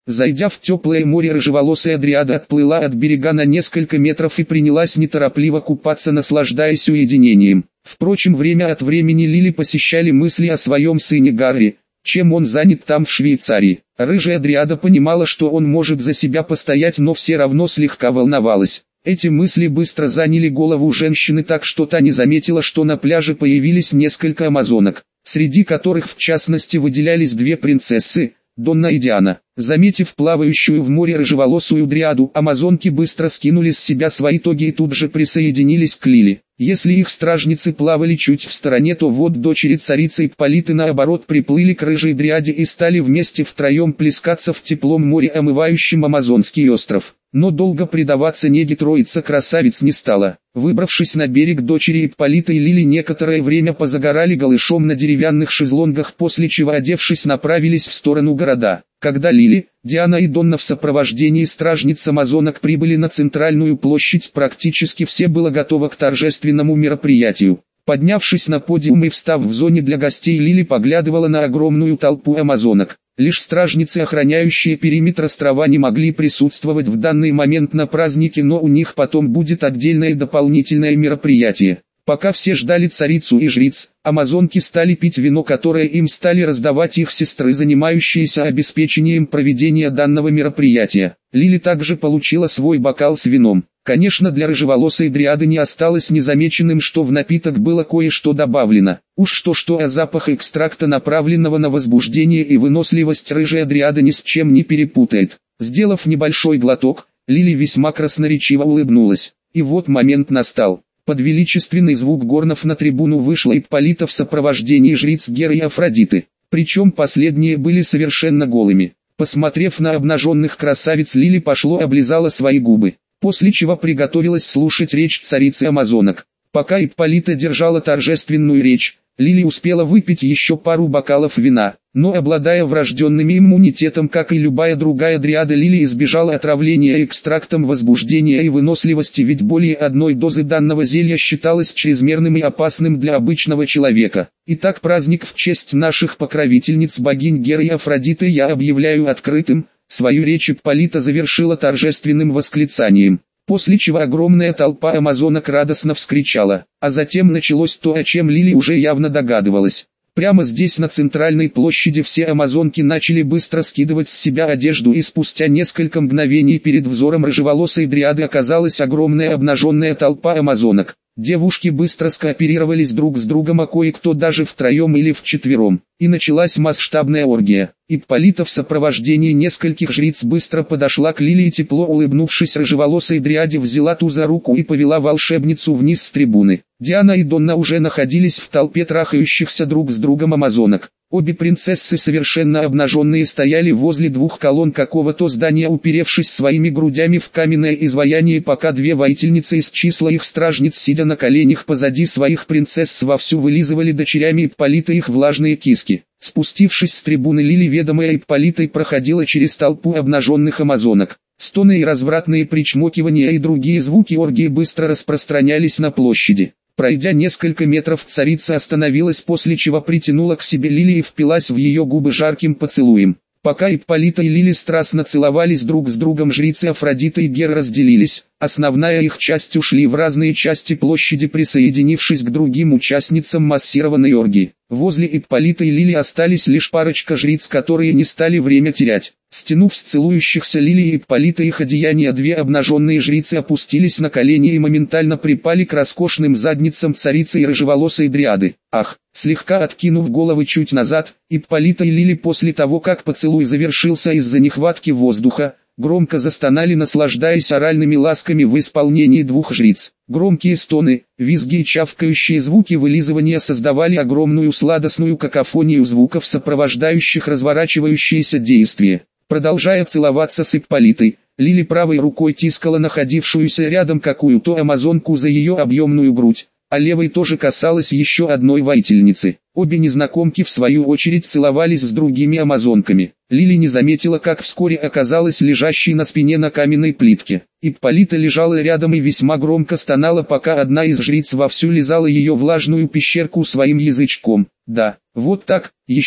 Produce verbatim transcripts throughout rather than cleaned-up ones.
Зайдя в теплое море, рыжеволосая дриада отплыла от берега на несколько метров и принялась неторопливо купаться, наслаждаясь уединением. Впрочем, время от времени Лили посещали мысли о своем сыне Гарри, чем он занят там в Швейцарии. Рыжая дриада понимала, что он может за себя постоять, но все равно слегка волновалась. Эти мысли быстро заняли голову женщины, так что та не заметила, что на пляже появились несколько амазонок, среди которых в частности выделялись две принцессы, Донна и Диана. Заметив плавающую в море рыжеволосую дриаду, амазонки быстро скинули с себя свои тоги и тут же присоединились к Лили. Если их стражницы плавали чуть в стороне, то вот дочери царицы Ипполиты наоборот приплыли к рыжей дриаде и стали вместе втроем плескаться в теплом море, омывающем Амазонский остров. Но долго предаваться неге троица красавиц не стала. Выбравшись на берег, дочери Ипполиты и Лили некоторое время позагорали голышом на деревянных шезлонгах, после чего, одевшись, направились в сторону города. Когда Лили, Диана и Донна в сопровождении стражниц амазонок прибыли на центральную площадь, практически все было готово к торжественному мероприятию. Поднявшись на подиум и встав в зоне для гостей, Лили поглядывала на огромную толпу амазонок. Лишь стражницы, охраняющие периметр острова, не могли присутствовать в данный момент на празднике, но у них потом будет отдельное дополнительное мероприятие. Пока все ждали царицу и жриц, амазонки стали пить вино, которое им стали раздавать их сестры, занимающиеся обеспечением проведения данного мероприятия. Лили также получила свой бокал с вином. Конечно, для рыжеволосой дриады не осталось незамеченным, что в напиток было кое-что добавлено. Уж что-что, а запах экстракта, направленного на возбуждение и выносливость, рыжая дриада ни с чем не перепутает. Сделав небольшой глоток, Лили весьма красноречиво улыбнулась. И вот момент настал. Под величественный звук горнов на трибуну вышла Ипполита в сопровождении жриц Геры и Афродиты. Причем последние были совершенно голыми. Посмотрев на обнаженных красавиц, Лили пошло облизала свои губы, после чего приготовилась слушать речь царицы амазонок. Пока Ипполита держала торжественную речь, Лили успела выпить еще пару бокалов вина, но, обладая врожденным иммунитетом, как и любая другая дриада, Лили избежала отравления экстрактом возбуждения и выносливости, ведь более одной дозы данного зелья считалось чрезмерным и опасным для обычного человека. Итак, праздник в честь наших покровительниц богинь Геры и Афродиты я объявляю открытым. Свою речь Ипполита завершила торжественным восклицанием, после чего огромная толпа амазонок радостно вскричала, а затем началось то, о чем Лили уже явно догадывалась. Прямо здесь, на центральной площади, все амазонки начали быстро скидывать с себя одежду, и спустя несколько мгновений перед взором рыжеволосой дриады оказалась огромная обнаженная толпа амазонок. Девушки быстро скооперировались друг с другом, а кое-кто даже втроем или вчетвером, и началась масштабная оргия. Ипполита в сопровождении нескольких жриц быстро подошла к Лили и, тепло улыбнувшись рыжеволосой дриаде, взяла ту за руку и повела волшебницу вниз с трибуны. Диана и Донна уже находились в толпе трахающихся друг с другом амазонок. Обе принцессы, совершенно обнаженные, стояли возле двух колонн какого-то здания, уперевшись своими грудями в каменное изваяние, пока две воительницы из числа их стражниц, сидя на коленях позади своих принцесс, вовсю вылизывали дочерями Ипполиты их влажные киски. Спустившись с трибуны, Лили, ведомая Ипполитой, проходила через толпу обнаженных амазонок. Стоны и развратные причмокивания и другие звуки оргии быстро распространялись на площади. Пройдя несколько метров, царица остановилась, после чего притянула к себе Лили и впилась в ее губы жарким поцелуем. Пока Ипполита и Лили страстно целовались друг с другом, жрицы Афродита и Гера разделились. Основная их часть ушли в разные части площади, присоединившись к другим участницам массированной оргии. Возле Ипполита и Лили остались лишь парочка жриц, которые не стали время терять. Стянув с целующихся Лили и Ипполита их одеяния, две обнаженные жрицы опустились на колени и моментально припали к роскошным задницам царицы и рыжеволосой дриады. Ах! Слегка откинув головы чуть назад, Ипполита и Лили, после того как поцелуй завершился из-за нехватки воздуха, громко застонали, наслаждаясь оральными ласками в исполнении двух жриц. Громкие стоны, визги и чавкающие звуки вылизывания создавали огромную сладостную какофонию звуков, сопровождающих разворачивающееся действие. Продолжая целоваться с Ипполитой, Лили правой рукой тискала находившуюся рядом какую-то амазонку за ее объемную грудь, а левой тоже касалась еще одной воительницы. Обе незнакомки в свою очередь целовались с другими амазонками. Лили не заметила, как вскоре оказалась лежащей на спине на каменной плитке. Ипполита лежала рядом и весьма громко стонала, пока одна из жриц вовсю лизала ее влажную пещерку своим язычком. Да, вот так, еще.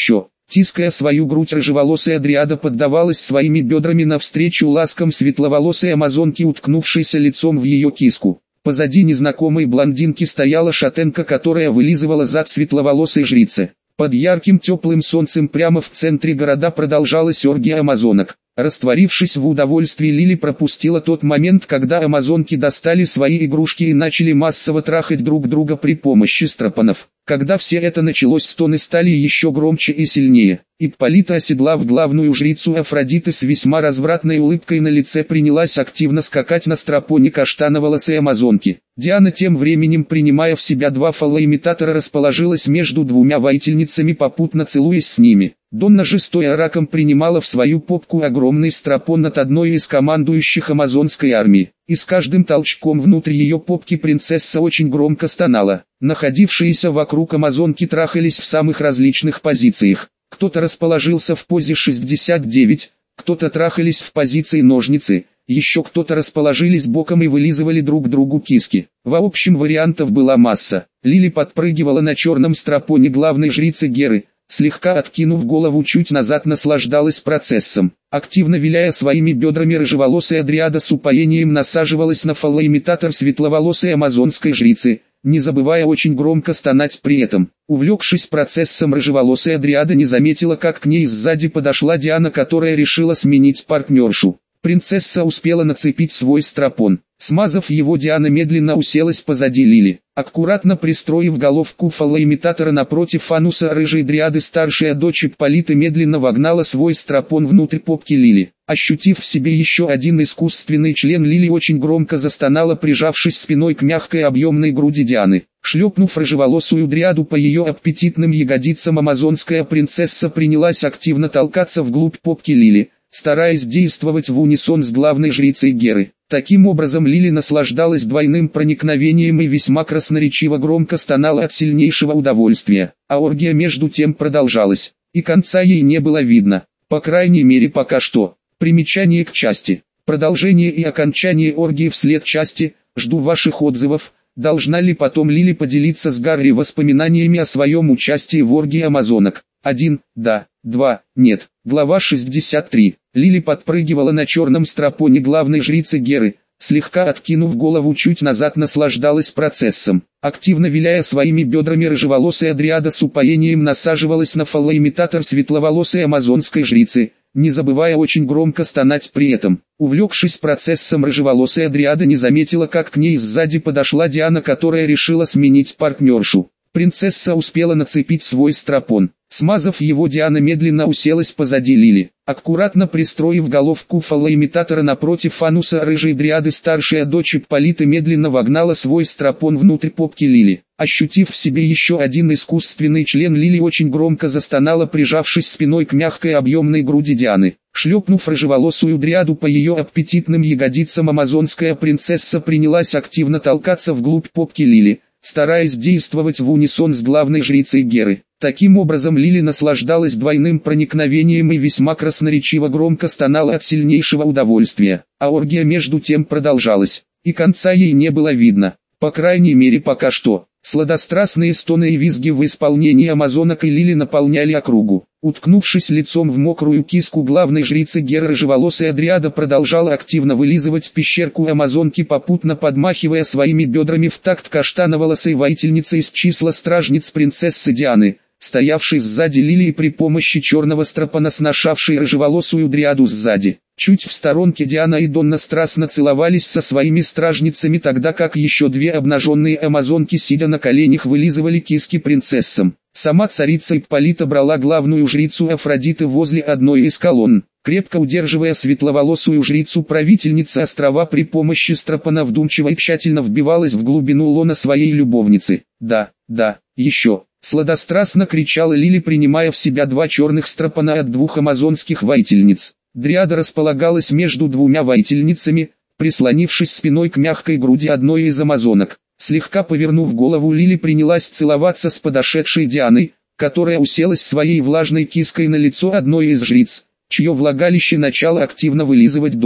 Тиская свою грудь, рыжеволосая дриада поддавалась своими бедрами навстречу ласкам светловолосой амазонки, уткнувшейся лицом в ее киску. Позади незнакомой блондинки стояла шатенка, которая вылизывала зад светловолосой жрицы. Под ярким теплым солнцем прямо в центре города продолжалась оргия амазонок. Растворившись в удовольствии, Лили пропустила тот момент, когда амазонки достали свои игрушки и начали массово трахать друг друга при помощи стропонов. Когда все это началось, стоны стали еще громче и сильнее. Ипполита, оседлав главную жрицу Афродиты, с весьма развратной улыбкой на лице принялась активно скакать на стропоне каштановолосой амазонки. Диана тем временем, принимая в себя два фалоимитатора, расположилась между двумя воительницами, попутно целуясь с ними. Донна же, стоя раком, принимала в свою попку огромный стропон от одной из командующих амазонской армии. И с каждым толчком внутрь ее попки принцесса очень громко стонала. Находившиеся вокруг амазонки трахались в самых различных позициях. Кто-то расположился в позе шестьдесят девять, кто-то трахались в позиции ножницы, еще кто-то расположились боком и вылизывали друг другу киски. В общем, вариантов была масса. Лили подпрыгивала на черном стропоне главной жрицы Геры, слегка откинув голову чуть назад, наслаждалась процессом. Активно виляя своими бедрами, рыжеволосая дриада с упоением насаживалась на фалоимитатор светловолосой амазонской жрицы, не забывая очень громко стонать при этом. Увлекшись процессом, рыжеволосая дриада не заметила, как к ней сзади подошла Диана, которая решила сменить партнершу. Принцесса успела нацепить свой стропон. Смазав его, Диана медленно уселась позади Лили. Аккуратно пристроив головку фалоимитатора напротив ануса рыжей дриады, старшая дочь Ипполиты медленно вогнала свой стропон внутрь попки Лили. Ощутив в себе еще один искусственный член, Лили очень громко застонала, прижавшись спиной к мягкой объемной груди Дианы. Шлепнув рыжеволосую дриаду по ее аппетитным ягодицам, амазонская принцесса принялась активно толкаться вглубь попки Лили, стараясь действовать в унисон с главной жрицей Геры. Таким образом, Лили наслаждалась двойным проникновением и весьма красноречиво громко стонала от сильнейшего удовольствия. А оргия между тем продолжалась, и конца ей не было видно, по крайней мере пока что. Примечание к части. Продолжение и окончание оргии вслед части. Жду ваших отзывов. Должна ли потом Лили поделиться с Гарри воспоминаниями о своем участии в оргии амазонок? один. Да. два. Нет. Глава шестьдесят три. Лили подпрыгивала на черном стропоне главной жрицы Геры, слегка откинув голову чуть назад, наслаждалась процессом. Активно виляя своими бедрами, рыжеволосая дриада с упоением насаживалась на фалоимитатор светловолосой амазонской жрицы, не забывая очень громко стонать при этом. Увлекшись процессом, рыжеволосая дриада не заметила, как к ней сзади подошла Диана, которая решила сменить партнершу. Принцесса успела нацепить свой стропон. Смазав его, Диана медленно уселась позади Лили. Аккуратно пристроив головку фалоимитатора напротив ануса рыжей дриады, старшая дочь Ипполиты медленно вогнала свой стропон внутрь попки Лили. Ощутив в себе еще один искусственный член, Лили очень громко застонала, прижавшись спиной к мягкой объемной груди Дианы. Шлепнув рыжеволосую дриаду по ее аппетитным ягодицам, амазонская принцесса принялась активно толкаться вглубь попки Лили, стараясь действовать в унисон с главной жрицей Геры. Таким образом, Лили наслаждалась двойным проникновением и весьма красноречиво громко стонала от сильнейшего удовольствия. А оргия между тем продолжалась, и конца ей не было видно, по крайней мере пока что. Сладострастные стоны и визги в исполнении амазонок и Лили наполняли округу. Уткнувшись лицом в мокрую киску главной жрицы Геры, рыжеволосая дриада продолжала активно вылизывать пещерку амазонки, попутно подмахивая своими бедрами в такт каштановолосой воительницы из числа стражниц принцессы Дианы, стоявшей сзади Лили, и при помощи черного стропона сношавшей рыжеволосую дриаду сзади. Чуть в сторонке Диана и Донна страстно целовались со своими стражницами, тогда как еще две обнаженные амазонки, сидя на коленях, вылизывали киски принцессам. Сама царица Ипполита брала главную жрицу Афродиты возле одной из колонн. Крепко удерживая светловолосую жрицу-правительница острова, при помощи стропона вдумчиво и тщательно вбивалась в глубину лона своей любовницы. «Да, да, еще!» Сладострастно кричала Лили, принимая в себя два черных стропона от двух амазонских воительниц. Дриада располагалась между двумя воительницами, прислонившись спиной к мягкой груди одной из амазонок. Слегка повернув голову, Лили принялась целоваться с подошедшей Дианой, которая уселась своей влажной киской на лицо одной из жриц, чье влагалище начала активно вылизывать Донна.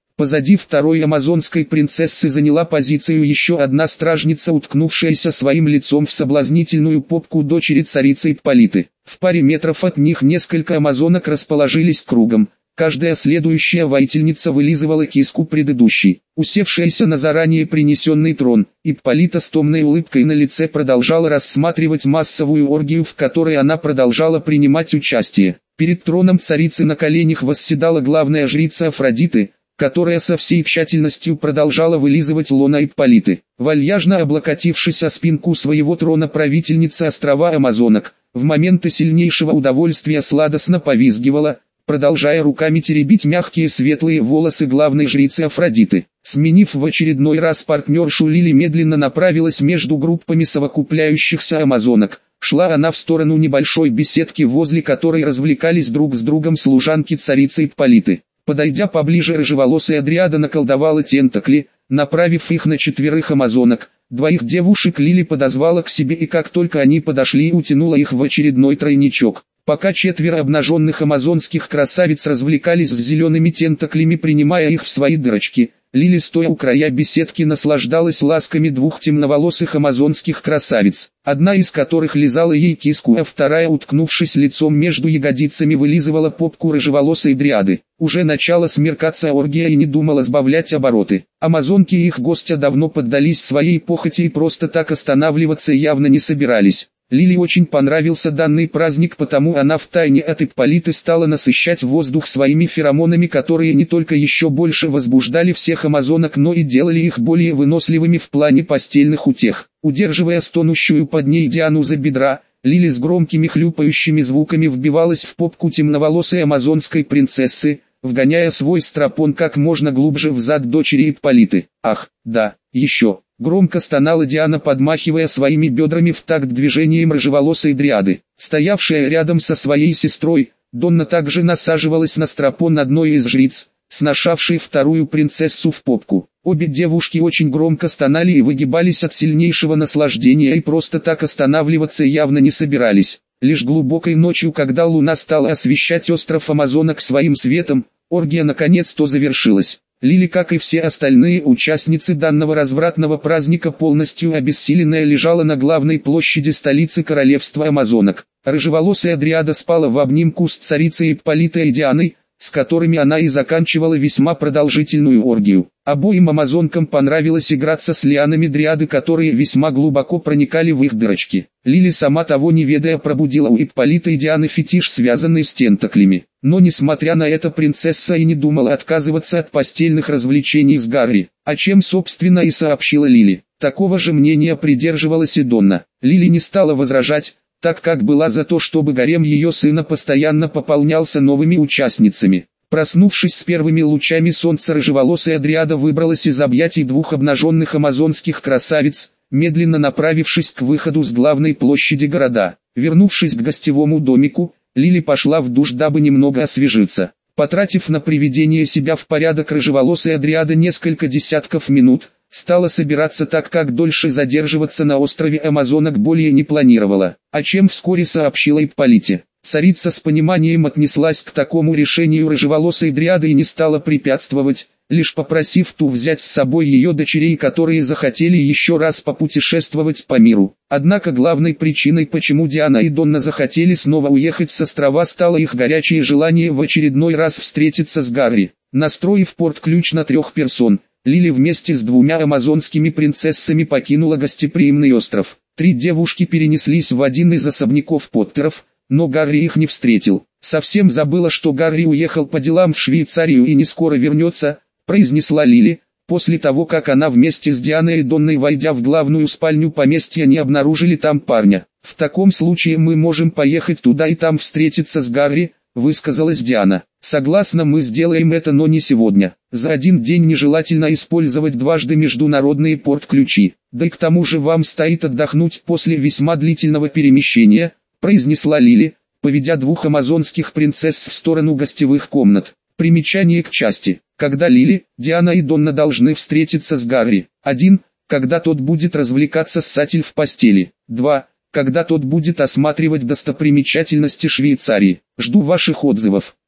Позади второй амазонской принцессы заняла позицию еще одна стражница, уткнувшаяся своим лицом в соблазнительную попку дочери царицы Ипполиты. В паре метров от них несколько амазонок расположились кругом. Каждая следующая воительница вылизывала киску предыдущей. Усевшаяся на заранее принесенный трон, Ипполита с томной улыбкой на лице продолжала рассматривать массовую оргию, в которой она продолжала принимать участие. Перед троном царицы на коленях восседала главная жрица Афродиты, которая со всей тщательностью продолжала вылизывать лона Ипполиты. Вальяжно облокотившись о спинку своего трона, правительница острова Амазонок, в моменты сильнейшего удовольствия сладостно повизгивала, продолжая руками теребить мягкие светлые волосы главной жрицы Афродиты. Сменив в очередной раз партнершу, Лили медленно направилась между группами совокупляющихся амазонок. Шла она в сторону небольшой беседки, возле которой развлекались друг с другом служанки царицы Ипполиты. Подойдя поближе, рыжеволосая дриада наколдовала тентакли, направив их на четверых амазонок. Двоих девушек Лили подозвала к себе, и как только они подошли, утянула их в очередной тройничок. Пока четверо обнаженных амазонских красавиц развлекались с зелеными тентаклями, принимая их в свои дырочки, Лили, стоя у края беседки, наслаждалась ласками двух темноволосых амазонских красавиц, одна из которых лизала ей киску, а вторая, уткнувшись лицом между ягодицами, вылизывала попку рыжеволосой дриады. Уже начало смеркаться оргия и не думала сбавлять обороты. Амазонки и их гостья давно поддались своей похоти и просто так останавливаться явно не собирались. Лили очень понравился данный праздник, потому она втайне от Ипполиты стала насыщать воздух своими феромонами, которые не только еще больше возбуждали всех амазонок, но и делали их более выносливыми в плане постельных утех. Удерживая стонущую под ней Диану за бедра, Лили с громкими хлюпающими звуками вбивалась в попку темноволосой амазонской принцессы, вгоняя свой стропон как можно глубже в зад дочери Ипполиты. «Ах, да, еще!» Громко стонала Диана, подмахивая своими бедрами в такт движением рыжеволосой дриады. Стоявшая рядом со своей сестрой, Донна также насаживалась на стропон одной из жриц, сношавшей вторую принцессу в попку. Обе девушки очень громко стонали и выгибались от сильнейшего наслаждения, и просто так останавливаться явно не собирались. Лишь глубокой ночью, когда луна стала освещать остров Амазонок своим светом, оргия наконец-то завершилась. Лили, как и все остальные участницы данного развратного праздника, полностью обессиленная, лежала на главной площади столицы королевства Амазонок. Рыжеволосая дриада спала в обнимку с царицей Ипполитой и Дианой, с которыми она и заканчивала весьма продолжительную оргию. Обоим амазонкам понравилось играться с лианами дриады, которые весьма глубоко проникали в их дырочки. Лили, сама того не ведая, пробудила у Ипполиты и Дианы фетиш, связанный с тентаклями. Но несмотря на это, принцесса и не думала отказываться от постельных развлечений с Гарри, о чем собственно и сообщила Лили. Такого же мнения придерживалась и Донна. Лили не стала возражать, так как была за то, чтобы гарем ее сына постоянно пополнялся новыми участницами. Проснувшись с первыми лучами солнца, рыжеволосая дриада выбралась из объятий двух обнаженных амазонских красавиц, медленно направившись к выходу с главной площади города. Вернувшись к гостевому домику, Лили пошла в душ, дабы немного освежиться. Потратив на приведение себя в порядок, рыжеволосая дриада несколько десятков минут стала собираться, так как дольше задерживаться на острове Амазонок более не планировала, о чем вскоре сообщила Ипполите. Царица с пониманием отнеслась к такому решению рыжеволосой дриады и не стала препятствовать, лишь попросив ту взять с собой ее дочерей, которые захотели еще раз попутешествовать по миру. Однако главной причиной, почему Диана и Донна захотели снова уехать с острова, стало их горячее желание в очередной раз встретиться с Гарри. Настроив порт-ключ на трех персон, Лили вместе с двумя амазонскими принцессами покинула гостеприимный остров. Три девушки перенеслись в один из особняков Поттеров, но Гарри их не встретил. «Совсем забыла, что Гарри уехал по делам в Швейцарию и не скоро вернется», произнесла Лили, после того, как она вместе с Дианой и Донной, войдя в главную спальню поместья, не обнаружили там парня. «В таком случае мы можем поехать туда и там встретиться с Гарри», высказалась Диана. «Согласна, мы сделаем это, но не сегодня. За один день нежелательно использовать дважды международные порт-ключи. Да и к тому же вам стоит отдохнуть после весьма длительного перемещения», произнесла Лили, поведя двух амазонских принцесс в сторону гостевых комнат. Примечание к части. Когда Лили, Диана и Донна должны встретиться с Гарри. один. Когда тот будет развлекаться ссатель в постели. два. Когда тот будет осматривать достопримечательности Швейцарии. Жду ваших отзывов.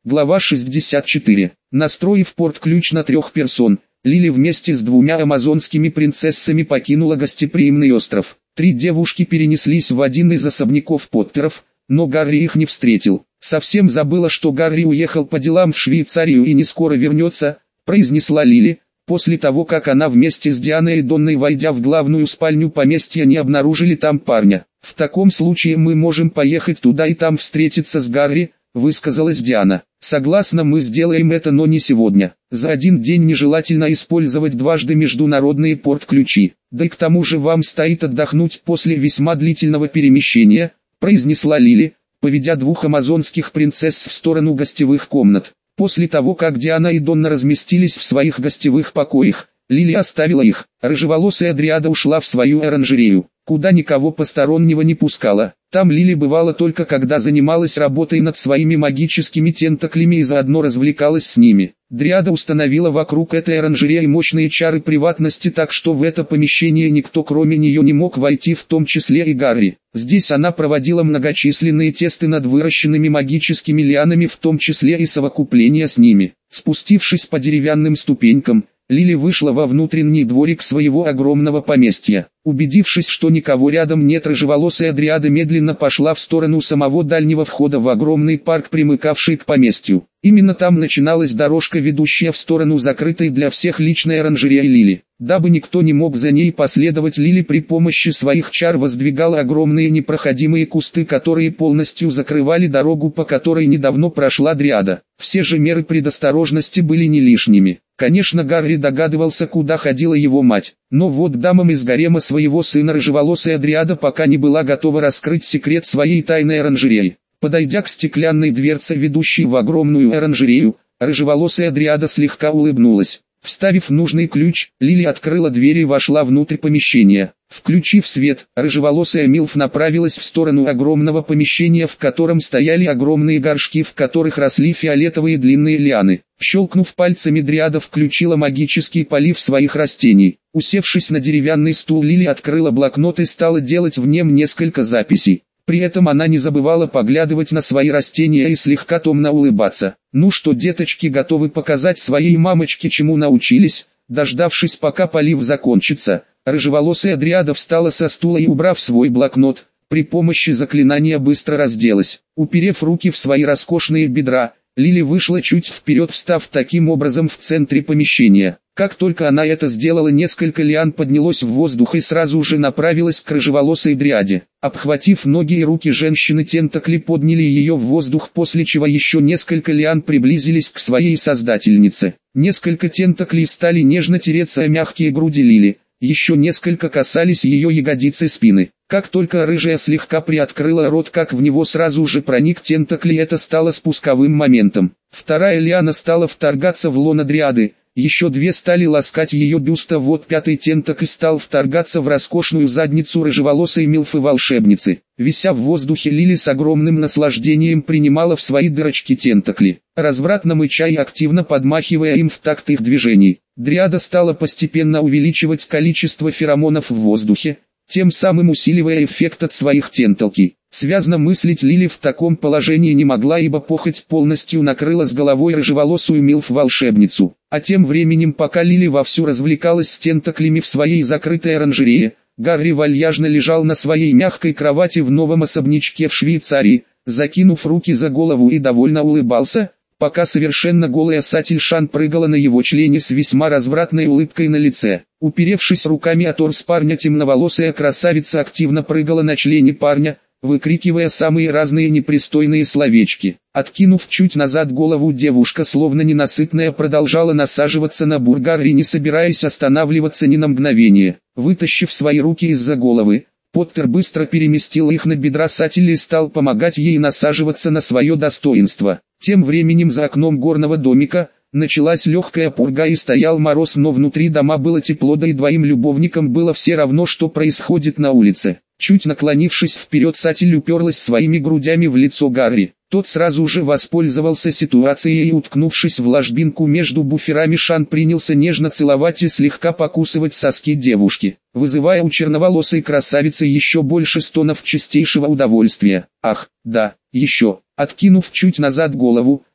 Глава шестьдесят четыре. Настроив порт-ключ на трех персон, Лили вместе с двумя амазонскими принцессами покинула гостеприимный остров. Три девушки перенеслись в один из особняков Поттеров, но Гарри их не встретил. «Совсем забыла, что Гарри уехал по делам в Швейцарию и не скоро вернется», произнесла Лили, после того как она вместе с Дианой и Донной, войдя в главную спальню поместья, не обнаружили там парня. «В таком случае мы можем поехать туда и там встретиться с Гарри», высказалась Диана. «Согласна, мы сделаем это, но не сегодня. За один день нежелательно использовать дважды международные порт-ключи. Да и к тому же вам стоит отдохнуть после весьма длительного перемещения», произнесла Лили, поведя двух амазонских принцесс в сторону гостевых комнат. После того как Диана и Донна разместились в своих гостевых покоях, Лили оставила их. Рыжеволосая дриада ушла в свою оранжерею, куда никого постороннего не пускала. Там Лили бывала только когда занималась работой над своими магическими тентаклями и заодно развлекалась с ними. Дриада установила вокруг этой оранжереи мощные чары приватности, так что в это помещение никто кроме нее не мог войти, в том числе и Гарри. Здесь она проводила многочисленные тесты над выращенными магическими лианами, в том числе и совокупление с ними. Спустившись по деревянным ступенькам, Лили вышла во внутренний дворик своего огромного поместья. Убедившись, что никого рядом нет, рыжеволосая дриада медленно пошла в сторону самого дальнего входа в огромный парк, примыкавший к поместью. Именно там начиналась дорожка, ведущая в сторону закрытой для всех личной оранжереи Лили. Дабы никто не мог за ней последовать, Лили при помощи своих чар воздвигала огромные непроходимые кусты, которые полностью закрывали дорогу, по которой недавно прошла дриада. Все же меры предосторожности были не лишними. Конечно, Гарри догадывался, куда ходила его мать, но вот дамам из гарема своего сына рыжеволосая дриада пока не была готова раскрыть секрет своей тайной оранжереи. Подойдя к стеклянной дверце, ведущей в огромную оранжерею, рыжеволосая дриада слегка улыбнулась. Вставив нужный ключ, Лили открыла дверь и вошла внутрь помещения. Включив свет, рыжеволосая Милф направилась в сторону огромного помещения, в котором стояли огромные горшки, в которых росли фиолетовые длинные лианы. Щелкнув пальцами, дриада включила магический полив своих растений. Усевшись на деревянный стул, Лили открыла блокнот и стала делать в нем несколько записей. При этом она не забывала поглядывать на свои растения и слегка томно улыбаться. «Ну что, деточки, готовы показать своей мамочке, чему научились?» Дождавшись, пока полив закончится, рыжеволосая дриада встала со стула и, убрав свой блокнот, при помощи заклинания быстро разделась. Уперев руки в свои роскошные бедра, Лили вышла чуть вперед, встав таким образом в центре помещения. Как только она это сделала, несколько лиан поднялось в воздух и сразу же направилось к рыжеволосой дриаде. Обхватив ноги и руки женщины, тентакли подняли ее в воздух, после чего еще несколько лиан приблизились к своей создательнице. Несколько тентаклей стали нежно тереться о мягкие груди Лили, еще несколько касались ее ягодиц и спины. Как только рыжая слегка приоткрыла рот, как в него сразу же проник тентакли, это стало спусковым моментом. Вторая лиана стала вторгаться в лоно дриады. Еще две стали ласкать ее бюст, а вот пятый тентакль стал вторгаться в роскошную задницу рыжеволосой Милфы-волшебницы. Вися в воздухе, Лили с огромным наслаждением принимала в свои дырочки тентакли, развратно мыча и активно подмахивая им в такт их движений. Дриада стала постепенно увеличивать количество феромонов в воздухе, тем самым усиливая эффект от своих тентаклей. Связно мыслить Лили в таком положении не могла, ибо похоть полностью накрыла с головой рыжеволосую Милф-волшебницу. А тем временем, пока Лили вовсю развлекалась с тентаклями в своей закрытой оранжерее, Гарри вальяжно лежал на своей мягкой кровати в новом особнячке в Швейцарии, закинув руки за голову, и довольно улыбался, пока совершенно голая Сатильшан прыгала на его члене с весьма развратной улыбкой на лице. Уперевшись руками о торс парня, темноволосая красавица активно прыгала на члене парня, выкрикивая самые разные непристойные словечки. Откинув чуть назад голову, девушка, словно ненасытная, продолжала насаживаться на Гарри, не собираясь останавливаться ни на мгновение. Вытащив свои руки из-за головы, Поттер быстро переместил их на бедра Сатили и стал помогать ей насаживаться на свое достоинство. Тем временем за окном горного домика началась легкая пурга и стоял мороз, но внутри дома было тепло, да и двоим любовникам было все равно, что происходит на улице. Чуть наклонившись вперед, Сатиль уперлась своими грудями в лицо Гарри. Тот сразу же воспользовался ситуацией и, уткнувшись в ложбинку между буферами Шан, принялся нежно целовать и слегка покусывать соски девушки, вызывая у черноволосой красавицы еще больше стонов чистейшего удовольствия. Ах, да, еще. Откинув чуть назад голову,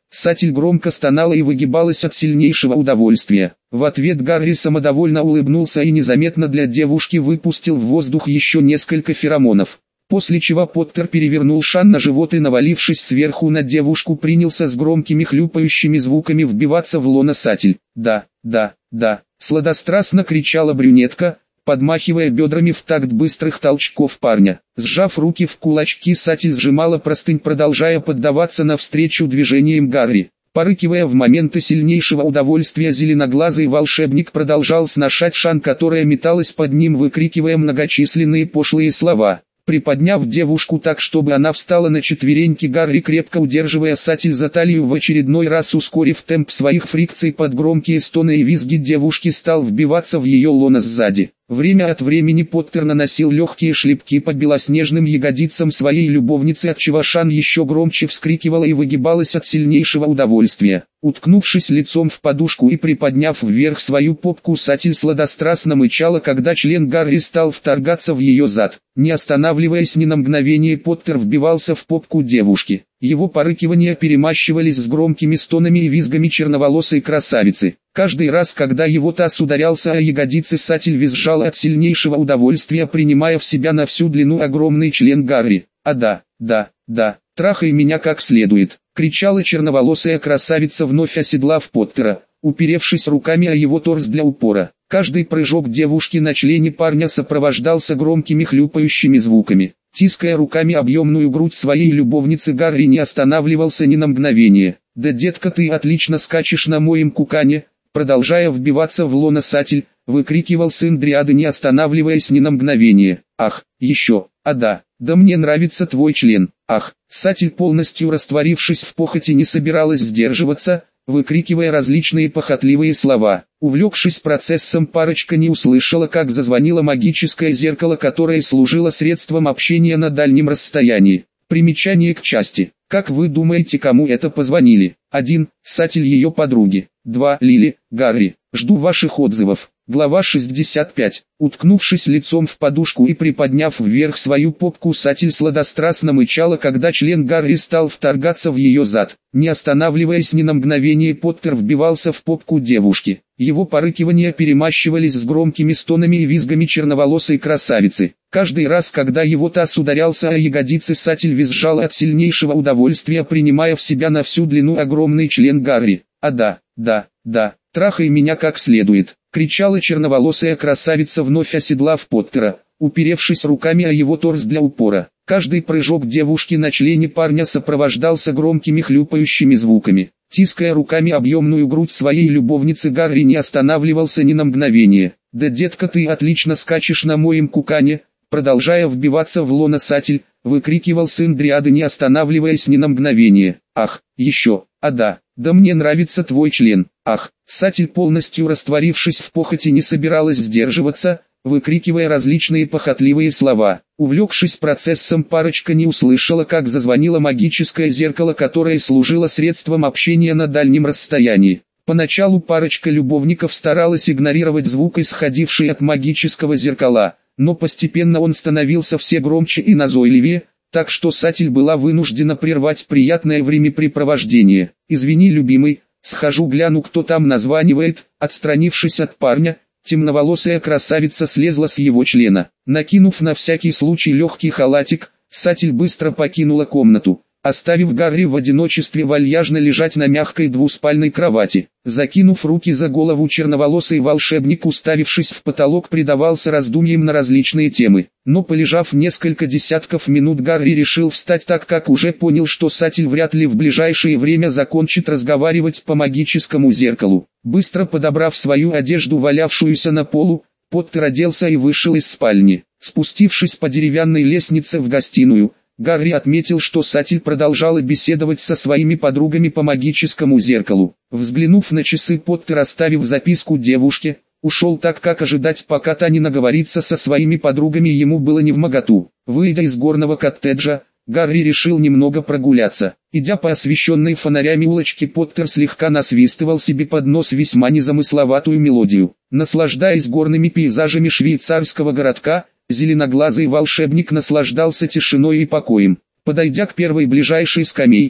Сатиль громко стонала и выгибалась от сильнейшего удовольствия. В ответ Гарри самодовольно улыбнулся и незаметно для девушки выпустил в воздух еще несколько феромонов. После чего Поттер перевернул Шан на живот и, навалившись сверху на девушку, принялся с громкими хлюпающими звуками вбиваться в лоно Сатиль. «Да, да, да!» — сладострастно кричала брюнетка, подмахивая бедрами в такт быстрых толчков парня. Сжав руки в кулачки, Сатиль сжимала простынь, продолжая поддаваться навстречу движениям Гарри. Порыкивая в моменты сильнейшего удовольствия, зеленоглазый волшебник продолжал сношать Шан, которая металась под ним, выкрикивая многочисленные пошлые слова. Приподняв девушку так, чтобы она встала на четвереньки, Гарри, крепко удерживая Сатиль за талию, в очередной раз ускорив темп своих фрикций под громкие стоны и визги девушки, стал вбиваться в ее лоно сзади. Время от времени Поттер наносил легкие шлепки по белоснежным ягодицам своей любовницы, отчего Шан еще громче вскрикивала и выгибалась от сильнейшего удовольствия. Уткнувшись лицом в подушку и приподняв вверх свою попку, Сатиль сладострастно мычала, когда член Гарри стал вторгаться в ее зад. Не останавливаясь ни на мгновение, Поттер вбивался в попку девушки. Его порыкивания перемащивались с громкими стонами и визгами черноволосой красавицы. Каждый раз, когда его таз ударялся о ягодицы, Сатиль визжал от сильнейшего удовольствия, принимая в себя на всю длину огромный член Гарри. «А да, да, да, трахай меня как следует!» — кричала черноволосая красавица, вновь оседлав Поттера, уперевшись руками о его торс для упора. Каждый прыжок девушки на члене парня сопровождался громкими хлюпающими звуками. Тиская руками объемную грудь своей любовницы, Гарри не останавливался ни на мгновение. «Да, детка, ты отлично скачешь на моем кукане!» Продолжая вбиваться в лоно Сатиль, выкрикивал сын Дриады, не останавливаясь ни на мгновение. «Ах, еще, а да, да мне нравится твой член, ах!» Сатиль, полностью растворившись в похоти, не собиралась сдерживаться, выкрикивая различные похотливые слова. Увлекшись процессом, парочка не услышала, как зазвонило магическое зеркало, которое служило средством общения на дальнем расстоянии. Примечание к части. Как вы думаете, кому это позвонили? один. Сатиль, ее подруги. два. Лили, Гарри. Жду ваших отзывов. Глава шестьдесят пять. Уткнувшись лицом в подушку и приподняв вверх свою попку, Сатиль сладострастно мычала, когда член Гарри стал вторгаться в ее зад. Не останавливаясь ни на мгновение, Поттер вбивался в попку девушки. Его порыкивания перемащивались с громкими стонами и визгами черноволосой красавицы. Каждый раз, когда его таз ударялся о ягодицы, Сатиль визжал от сильнейшего удовольствия, принимая в себя на всю длину огромный член Гарри. «А да, да, да, трахай меня как следует!» — кричала черноволосая красавица, вновь оседлав Поттера, уперевшись руками о его торс для упора. Каждый прыжок девушки на члене парня сопровождался громкими хлюпающими звуками. Тиская руками объемную грудь своей любовницы, Гарри не останавливался ни на мгновение. «Да, детка, ты отлично скачешь на моем кукане!» Продолжая вбиваться в лоно Сатиль, выкрикивал сын Дриады, не останавливаясь ни на мгновение. «Ах, еще, а да, да мне нравится твой член, ах!» Сатиль, полностью растворившись в похоти, не собиралась сдерживаться, выкрикивая различные похотливые слова. Увлекшись процессом, парочка не услышала, как зазвонило магическое зеркало, которое служило средством общения на дальнем расстоянии. Поначалу парочка любовников старалась игнорировать звук, исходивший от магического зеркала, но постепенно он становился все громче и назойливее, так что Сатиль была вынуждена прервать приятное времяпрепровождение. «Извини, любимый, схожу гляну, кто там названивает». Отстранившись от парня, темноволосая красавица слезла с его члена. Накинув на всякий случай легкий халатик, Сатиль быстро покинула комнату, оставив Гарри в одиночестве вальяжно лежать на мягкой двуспальной кровати. Закинув руки за голову, черноволосый волшебник, уставившись в потолок, предавался раздумьям на различные темы. Но полежав несколько десятков минут, Гарри решил встать, так как уже понял, что Сатиль вряд ли в ближайшее время закончит разговаривать по магическому зеркалу. Быстро подобрав свою одежду, валявшуюся на полу, Поттер оделся и вышел из спальни. Спустившись по деревянной лестнице в гостиную, Гарри отметил, что Сатиль продолжала беседовать со своими подругами по магическому зеркалу. Взглянув на часы, Поттер, оставив записку девушке, ушел, так как ожидать, пока та не наговорится со своими подругами, ему было невмоготу. Выйдя из горного коттеджа, Гарри решил немного прогуляться. Идя по освещенной фонарями улочке, Поттер слегка насвистывал себе под нос весьма незамысловатую мелодию. Наслаждаясь горными пейзажами швейцарского городка, зеленоглазый волшебник наслаждался тишиной и покоем. Подойдя к первой ближайшей скамейке,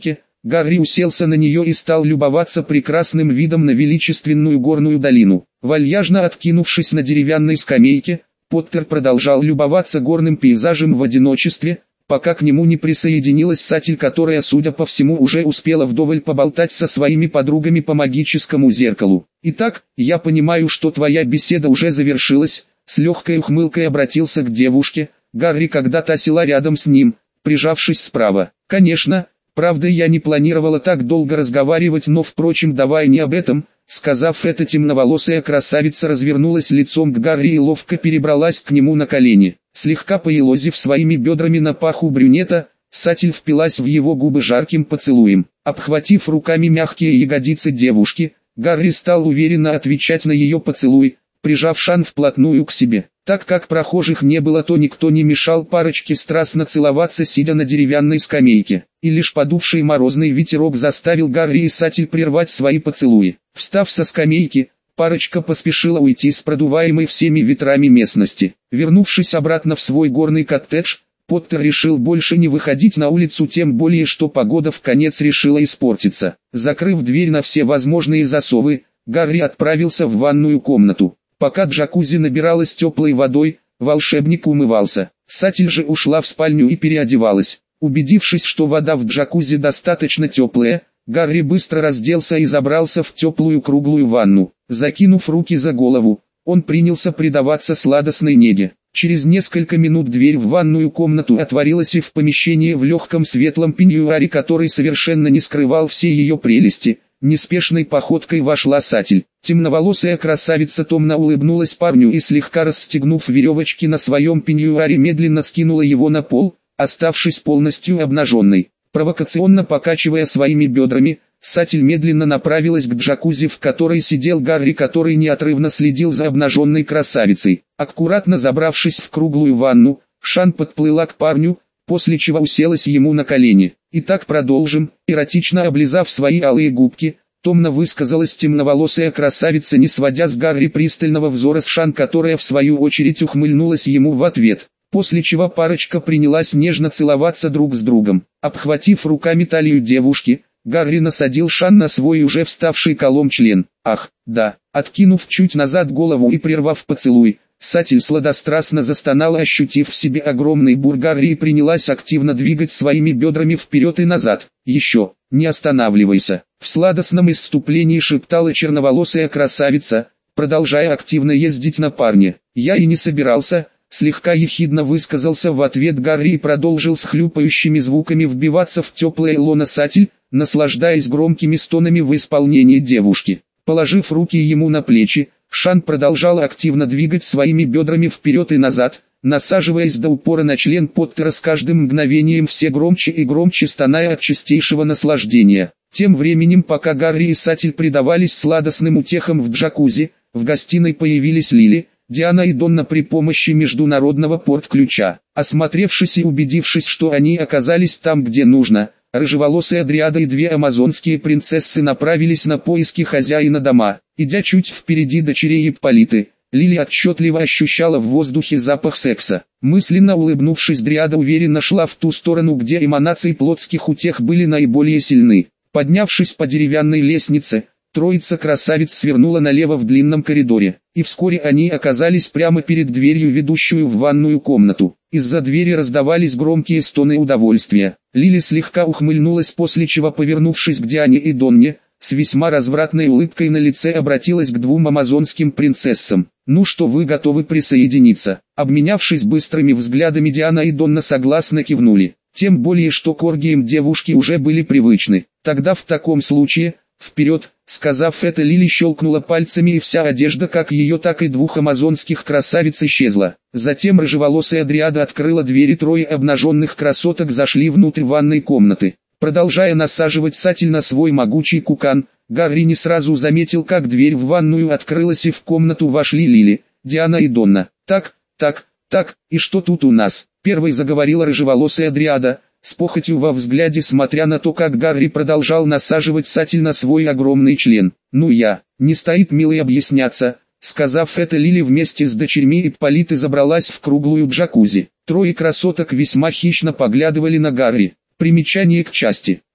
Гарри уселся на нее и стал любоваться прекрасным видом на величественную горную долину. Вальяжно откинувшись на деревянной скамейке, Поттер продолжал любоваться горным пейзажем в одиночестве, пока к нему не присоединилась Сатель, которая, судя по всему, уже успела вдоволь поболтать со своими подругами по магическому зеркалу. «Итак, я понимаю, что твоя беседа уже завершилась», — с легкой ухмылкой обратился к девушке Гарри, когда та села рядом с ним, прижавшись справа. «Конечно, правда я не планировала так долго разговаривать, но впрочем давай не об этом». Сказав это, темноволосая красавица развернулась лицом к Гарри и ловко перебралась к нему на колени. Слегка поелозив своими бедрами на паху брюнета, Сатель впилась в его губы жарким поцелуем. Обхватив руками мягкие ягодицы девушки, Гарри стал уверенно отвечать на ее поцелуй, прижав Шан вплотную к себе. Так как прохожих не было, то никто не мешал парочке страстно целоваться, сидя на деревянной скамейке. И лишь подувший морозный ветерок заставил Гарри и Сатель прервать свои поцелуи. Встав со скамейки, парочка поспешила уйти с продуваемой всеми ветрами местности. Вернувшись обратно в свой горный коттедж, Поттер решил больше не выходить на улицу, тем более что погода вконец решила испортиться. Закрыв дверь на все возможные засовы, Гарри отправился в ванную комнату. Пока джакузи набиралась теплой водой, волшебник умывался. Сатель же ушла в спальню и переодевалась. Убедившись, что вода в джакузи достаточно теплая, Гарри быстро разделся и забрался в теплую круглую ванну. Закинув руки за голову, он принялся предаваться сладостной неге. Через несколько минут дверь в ванную комнату отворилась, и в помещение в легком светлом пеньюаре, который совершенно не скрывал все ее прелести, неспешной походкой вошла Сатель. Темноволосая красавица томно улыбнулась парню и, слегка расстегнув веревочки на своем пеньюаре, медленно скинула его на пол, оставшись полностью обнаженной. Провокационно покачивая своими бедрами, Сатель медленно направилась к джакузи, в которой сидел Гарри, который неотрывно следил за обнаженной красавицей. Аккуратно забравшись в круглую ванну, Шан подплыла к парню, после чего уселась ему на колени. «Итак, продолжим», — эротично облизав свои алые губки, томно высказалась темноволосая красавица, не сводя с Гарри пристального взора с Шан, которая в свою очередь ухмыльнулась ему в ответ. После чего парочка принялась нежно целоваться друг с другом. Обхватив руками талию девушки, Гарри насадил Шан на свой уже вставший колом член. «Ах, да!» Откинув чуть назад голову и прервав поцелуй, Сатель сладострастно застонала, ощутив в себе огромный бур Гарри, и принялась активно двигать своими бедрами вперед и назад. «Еще, не останавливайся!» В сладостном исступлении шептала черноволосая красавица, продолжая активно ездить на парня. «Я и не собирался», — слегка ехидно высказался в ответ Гарри и продолжил с хлюпающими звуками вбиваться в теплое лоно Сатель, наслаждаясь громкими стонами в исполнении девушки. Положив руки ему на плечи, Шан продолжала активно двигать своими бедрами вперед и назад, насаживаясь до упора на член Поттера, с каждым мгновением все громче и громче стоная от чистейшего наслаждения. Тем временем, пока Гарри и Сатель предавались сладостным утехам в джакузи, в гостиной появились Лили, Диана и Донна при помощи международного порт-ключа. Осмотревшись и убедившись, что они оказались там, где нужно, рыжеволосая дриада и две амазонские принцессы направились на поиски хозяина дома. Идя чуть впереди дочерей Ипполиты, Лили отчетливо ощущала в воздухе запах секса. Мысленно улыбнувшись, дриада уверенно шла в ту сторону, где эманации плотских утех были наиболее сильны. Поднявшись по деревянной лестнице, троица красавиц свернула налево в длинном коридоре, и вскоре они оказались прямо перед дверью, ведущую в ванную комнату. Из-за двери раздавались громкие стоны удовольствия. Лили слегка ухмыльнулась, после чего, повернувшись к Диане и Донне, с весьма развратной улыбкой на лице обратилась к двум амазонским принцессам. «Ну что, вы готовы присоединиться?» Обменявшись быстрыми взглядами, Диана и Донна согласно кивнули. Тем более, что к оргиям девушки уже были привычны. «Тогда в таком случае, вперед!» Сказав это, Лили щелкнула пальцами, и вся одежда как ее, так и двух амазонских красавиц исчезла. Затем рыжеволосая дриада открыла дверь, и трое обнаженных красоток зашли внутрь ванной комнаты. Продолжая насаживать Сатель на свой могучий кукан, Гарри не сразу заметил, как дверь в ванную открылась, и в комнату вошли Лили, Диана и Донна. «Так, так, так, и что тут у нас?» Первой заговорила рыжеволосая дриада, с похотью во взгляде, смотря на то, как Гарри продолжал насаживать Сатель на свой огромный член. «Ну я, не стоит милый объясняться». Сказав это, Лили вместе с дочерьми Ипполиты забралась в круглую джакузи. Трое красоток весьма хищно поглядывали на Гарри. Примечание к части.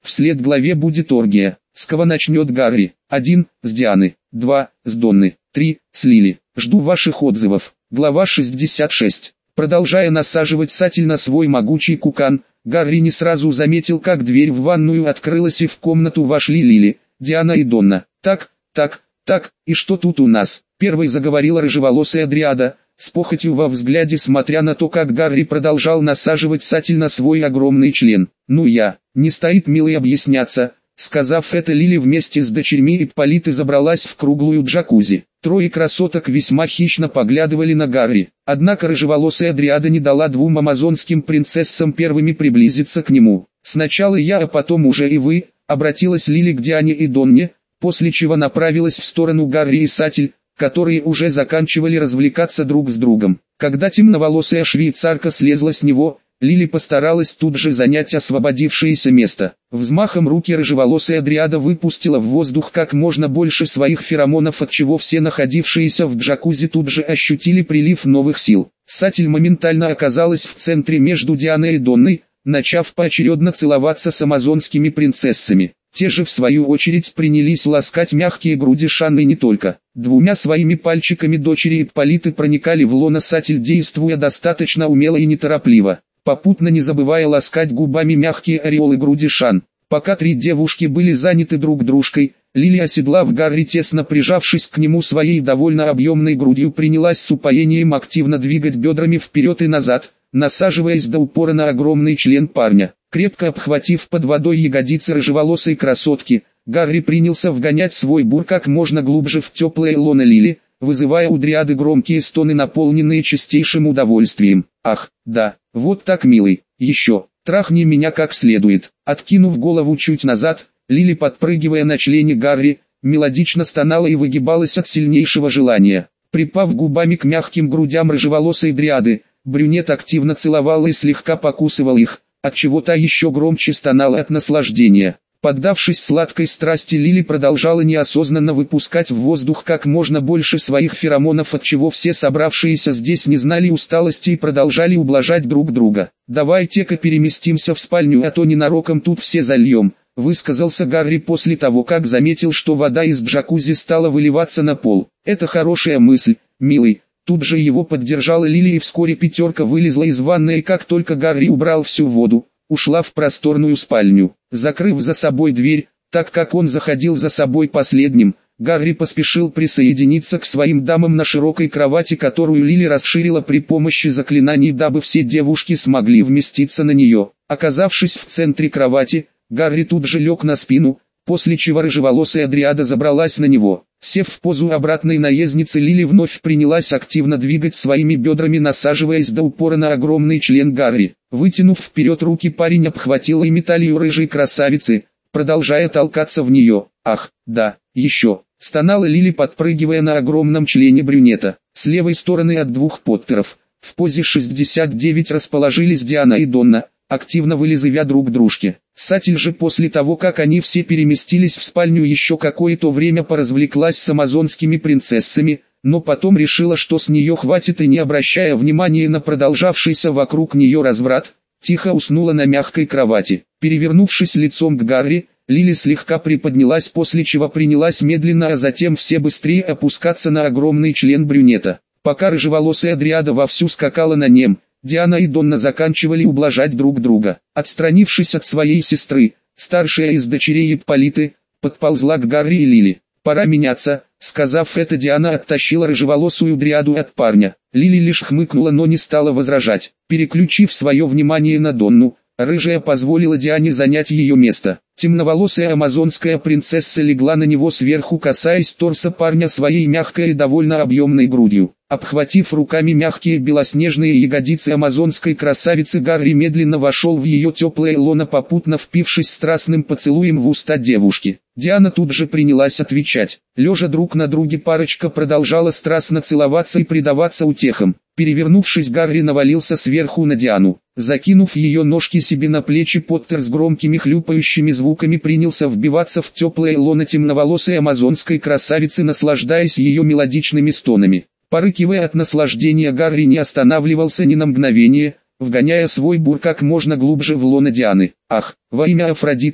Вслед главе будет оргия. С кого начнет Гарри? один. С Дианы. два. С Донны. три. С Лили. Жду ваших отзывов. Глава шестьдесят шесть. Продолжая насаживать сатель на свой могучий кукан, Гарри не сразу заметил, как дверь в ванную открылась и в комнату вошли Лили, Диана и Донна. «Так, так, так, и что тут у нас?» Первой заговорила рыжеволосая дриада, с похотью во взгляде смотря на то, как Гарри продолжал насаживать сатель на свой огромный член. «Ну я, не стоит милый объясняться». Сказав это, Лили вместе с дочерьми Ипполиты забралась в круглую джакузи. Трое красоток весьма хищно поглядывали на Гарри. Однако рыжеволосая дриада не дала двум амазонским принцессам первыми приблизиться к нему. «Сначала я, а потом уже и вы», — обратилась Лили к Диане и Донне, после чего направилась в сторону Гарри и Сатель, которые уже заканчивали развлекаться друг с другом. Когда темноволосая швейцарка слезла с него, Лили постаралась тут же занять освободившееся место. Взмахом руки рыжеволосая дриада выпустила в воздух как можно больше своих феромонов, отчего все находившиеся в джакузи тут же ощутили прилив новых сил. Сатель моментально оказалась в центре между Дианой и Донной, начав поочередно целоваться с амазонскими принцессами. Те же в свою очередь принялись ласкать мягкие груди Шанны не только. Двумя своими пальчиками дочери Ипполиты проникали в лоно Сатель, действуя достаточно умело и неторопливо, попутно не забывая ласкать губами мягкие ореолы груди Шан. Пока три девушки были заняты друг дружкой, Лили, оседлав Гарри, тесно прижавшись к нему своей довольно объемной грудью, принялась с упоением активно двигать бедрами вперед и назад, насаживаясь до упора на огромный член парня. Крепко обхватив под водой ягодицы рыжеволосой красотки, Гарри принялся вгонять свой бур как можно глубже в теплое лоно Лили, вызывая у дриады громкие стоны, наполненные чистейшим удовольствием. «Ах, да, вот так, милый, еще, трахни меня как следует». Откинув голову чуть назад, Лили, подпрыгивая на члене Гарри, мелодично стонала и выгибалась от сильнейшего желания. Припав губами к мягким грудям рыжеволосой дриады, брюнет активно целовал и слегка покусывал их, отчего та еще громче стонала от наслаждения. Поддавшись сладкой страсти, Лили продолжала неосознанно выпускать в воздух как можно больше своих феромонов, отчего все собравшиеся здесь не знали усталости и продолжали ублажать друг друга. «Давайте-ка переместимся в спальню, а то ненароком тут все зальем», — высказался Гарри после того, как заметил, что вода из джакузи стала выливаться на пол. «Это хорошая мысль, милый». Тут же его поддержала Лили, и вскоре пятерка вылезла из ванной, и как только Гарри убрал всю воду, ушла в просторную спальню. Закрыв за собой дверь, так как он заходил за собой последним, Гарри поспешил присоединиться к своим дамам на широкой кровати, которую Лили расширила при помощи заклинаний, дабы все девушки смогли вместиться на нее. Оказавшись в центре кровати, Гарри тут же лег на спину, после чего рыжеволосая дриада забралась на него. Сев в позу обратной наездницы, Лили вновь принялась активно двигать своими бедрами, насаживаясь до упора на огромный член Гарри. Вытянув вперед руки, парень обхватил ими талию рыжей красавицы, продолжая толкаться в нее. «Ах, да, еще!» — стонала Лили, подпрыгивая на огромном члене брюнета. С левой стороны от двух поттеров, в позе шестьдесят девять, расположились Диана и Донна, активно вылизывая друг дружке. Сатель же после того, как они все переместились в спальню, еще какое-то время поразвлеклась с амазонскими принцессами, но потом решила, что с нее хватит, и не обращая внимания на продолжавшийся вокруг нее разврат, тихо уснула на мягкой кровати. Перевернувшись лицом к Гарри, Лили слегка приподнялась, после чего принялась медленно, а затем все быстрее опускаться на огромный член брюнета. Пока рыжеволосая дриада вовсю скакала на нем, Диана и Донна заканчивали ублажать друг друга. Отстранившись от своей сестры, старшая из дочерей Ипполиты подползла к Гарри и Лили. «Пора меняться», — сказав это, Диана оттащила рыжеволосую дриаду от парня. Лили лишь хмыкнула, но не стала возражать. Переключив свое внимание на Донну, рыжая позволила Диане занять ее место. Темноволосая амазонская принцесса легла на него сверху, касаясь торса парня своей мягкой и довольно объемной грудью. Обхватив руками мягкие белоснежные ягодицы амазонской красавицы, Гарри медленно вошел в ее теплое лоно, попутно впившись страстным поцелуем в уста девушки. Диана тут же принялась отвечать. Лежа друг на друге, парочка продолжала страстно целоваться и предаваться утехам. Перевернувшись, Гарри навалился сверху на Диану. Закинув ее ножки себе на плечи, Поттер с громкими хлюпающими звуками принялся вбиваться в теплое лоно темноволосой амазонской красавицы, наслаждаясь ее мелодичными стонами. Порыкивая от наслаждения, Гарри не останавливался ни на мгновение, вгоняя свой бур как можно глубже в лоно Дианы. «Ах, во имя Афродиты!»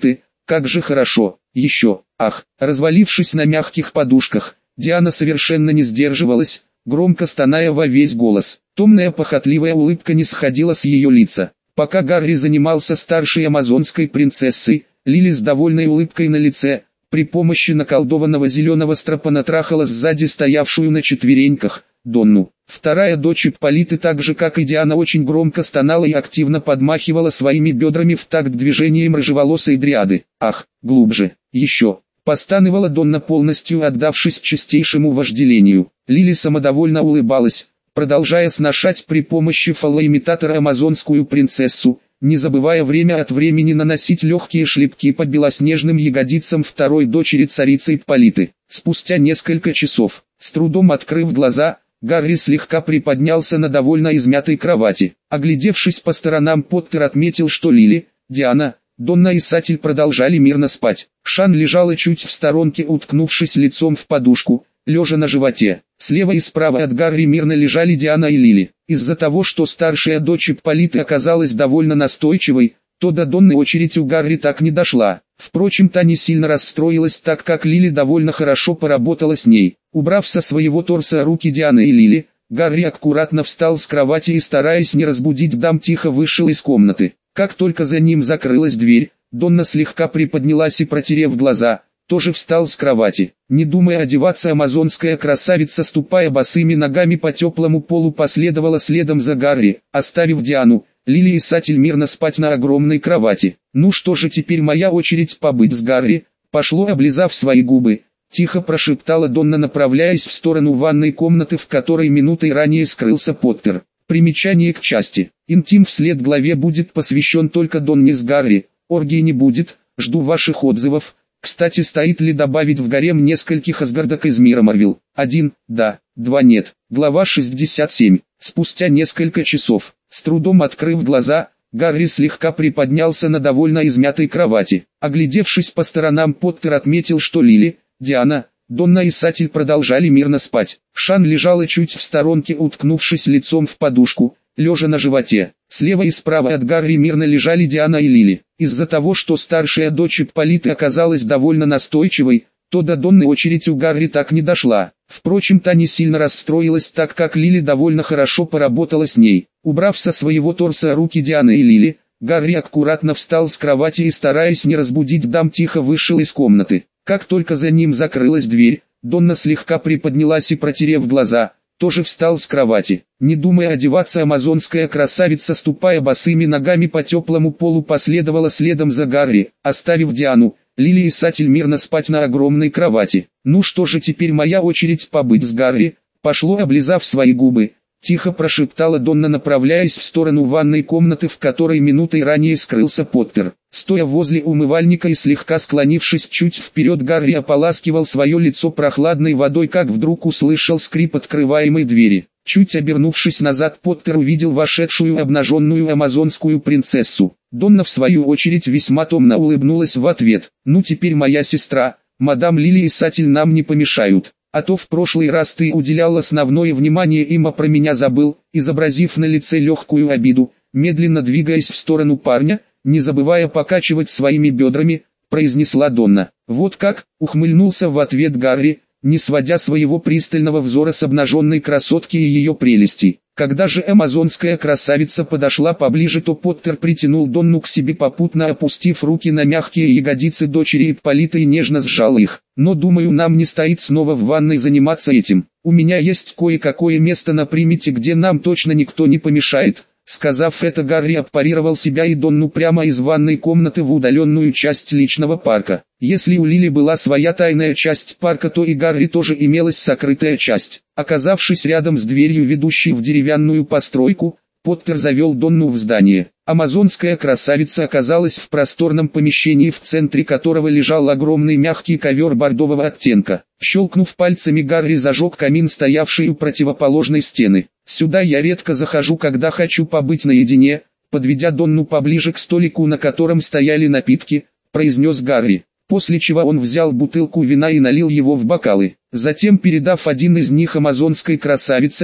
как же хорошо, еще, ах, развалившись на мягких подушках, Диана совершенно не сдерживалась, громко стоная во весь голос. Томная похотливая улыбка не сходила с ее лица. Пока Гарри занимался старшей амазонской принцессой, Лили с довольной улыбкой на лице, при помощи наколдованного зеленого стропона трахала сзади стоявшую на четвереньках Донну. Вторая дочь Ипполиты, так же как и Диана, очень громко стонала и активно подмахивала своими бедрами в такт движением рыжеволосой дриады. Ах, глубже, еще, постанывала Донна, полностью отдавшись чистейшему вожделению. Лили самодовольно улыбалась, продолжая сношать при помощи фалоимитатора амазонскую принцессу, не забывая время от времени наносить легкие шлепки по белоснежным ягодицам второй дочери царицы Ипполиты. Спустя несколько часов, с трудом открыв глаза, Гарри слегка приподнялся на довольно измятой кровати. Оглядевшись по сторонам, Поттер отметил, что Лили, Диана, Донна и Сатель продолжали мирно спать. Шан лежала чуть в сторонке, уткнувшись лицом в подушку, лежа на животе. Слева и справа от Гарри мирно лежали Диана и Лили. Из-за того, что старшая дочь Ипполиты оказалась довольно настойчивой, то до Донны очередь у Гарри так не дошла. Впрочем, та не сильно расстроилась, так как Лили довольно хорошо поработала с ней. Убрав со своего торса руки Дианы и Лили, Гарри аккуратно встал с кровати и, стараясь не разбудить дам, тихо вышел из комнаты. Как только за ним закрылась дверь, Донна слегка приподнялась и, протерев глаза, тоже встал с кровати. Не думая одеваться, амазонская красавица, ступая босыми ногами по теплому полу, последовала следом за Гарри, оставив Диану, Лили и Сатель мирно спать на огромной кровати. «Ну что же, теперь моя очередь побыть с Гарри», пошло, облизав свои губы, тихо прошептала Донна, направляясь в сторону ванной комнаты, в которой минутой ранее скрылся Поттер. Примечание к части. Интим вслед главе будет посвящен только Донне с Гарри, оргии не будет, жду ваших отзывов. Кстати, стоит ли добавить в гарем нескольких Асгардок из мира Марвел? один, да, два нет. Глава шестьдесят семь. Спустя несколько часов, с трудом открыв глаза, Гарри слегка приподнялся на довольно измятой кровати. Оглядевшись по сторонам, Поттер отметил, что Лили, Диана, Донна и Сатель продолжали мирно спать. Шан лежала чуть в сторонке, уткнувшись лицом в подушку, лежа на животе. Слева и справа от Гарри мирно лежали Диана и Лили. Из-за того, что старшая дочь Ипполиты оказалась довольно настойчивой, то до Донны очередь у Гарри так не дошла. Впрочем, та не сильно расстроилась, так как Лили довольно хорошо поработала с ней. Убрав со своего торса руки Дианы и Лили, Гарри аккуратно встал с кровати и, стараясь не разбудить дам, тихо вышел из комнаты. Как только за ним закрылась дверь, Донна слегка приподнялась и, протерев глаза, тоже встал с кровати. Не думая одеваться, амазонская красавица, ступая босыми ногами по теплому полу, последовала следом за Гарри, оставив Диану, Лили и Сатель мирно спать на огромной кровати. «Ну что же, теперь моя очередь побыть с Гарри», пошло, облизав свои губы, тихо прошептала Донна, направляясь в сторону ванной комнаты, в которой минутой ранее скрылся Поттер. Стоя возле умывальника и слегка склонившись чуть вперед, Гарри ополаскивал свое лицо прохладной водой, как вдруг услышал скрип открываемой двери. Чуть обернувшись назад, Поттер увидел вошедшую обнаженную амазонскую принцессу. Донна в свою очередь весьма томно улыбнулась в ответ. «Ну теперь моя сестра, мадам Лили и Сатель нам не помешают. А то в прошлый раз ты уделял основное внимание им, а про меня забыл», изобразив на лице легкую обиду, медленно двигаясь в сторону парня, не забывая покачивать своими бедрами, произнесла Донна. «Вот как», ухмыльнулся в ответ Гарри, не сводя своего пристального взора с обнаженной красотки и ее прелестей. Когда же амазонская красавица подошла поближе, то Поттер притянул Донну к себе, попутно опустив руки на мягкие ягодицы дочери Ипполиты и нежно сжал их. «Но думаю, нам не стоит снова в ванной заниматься этим. У меня есть кое-какое место на примете, где нам точно никто не помешает». Сказав это, Гарри отпарировал себя и Донну прямо из ванной комнаты в удаленную часть личного парка. Если у Лили была своя тайная часть парка, то и Гарри тоже имелась сокрытая часть. Оказавшись рядом с дверью, ведущей в деревянную постройку, Поттер завел Донну в здание. Амазонская красавица оказалась в просторном помещении, в центре которого лежал огромный мягкий ковер бордового оттенка. Щелкнув пальцами, Гарри зажег камин, стоявший у противоположной стены. «Сюда я редко захожу, когда хочу побыть наедине», подведя Донну поближе к столику, на котором стояли напитки, произнес Гарри. После чего он взял бутылку вина и налил его в бокалы. Затем, передав один из них амазонской красавице,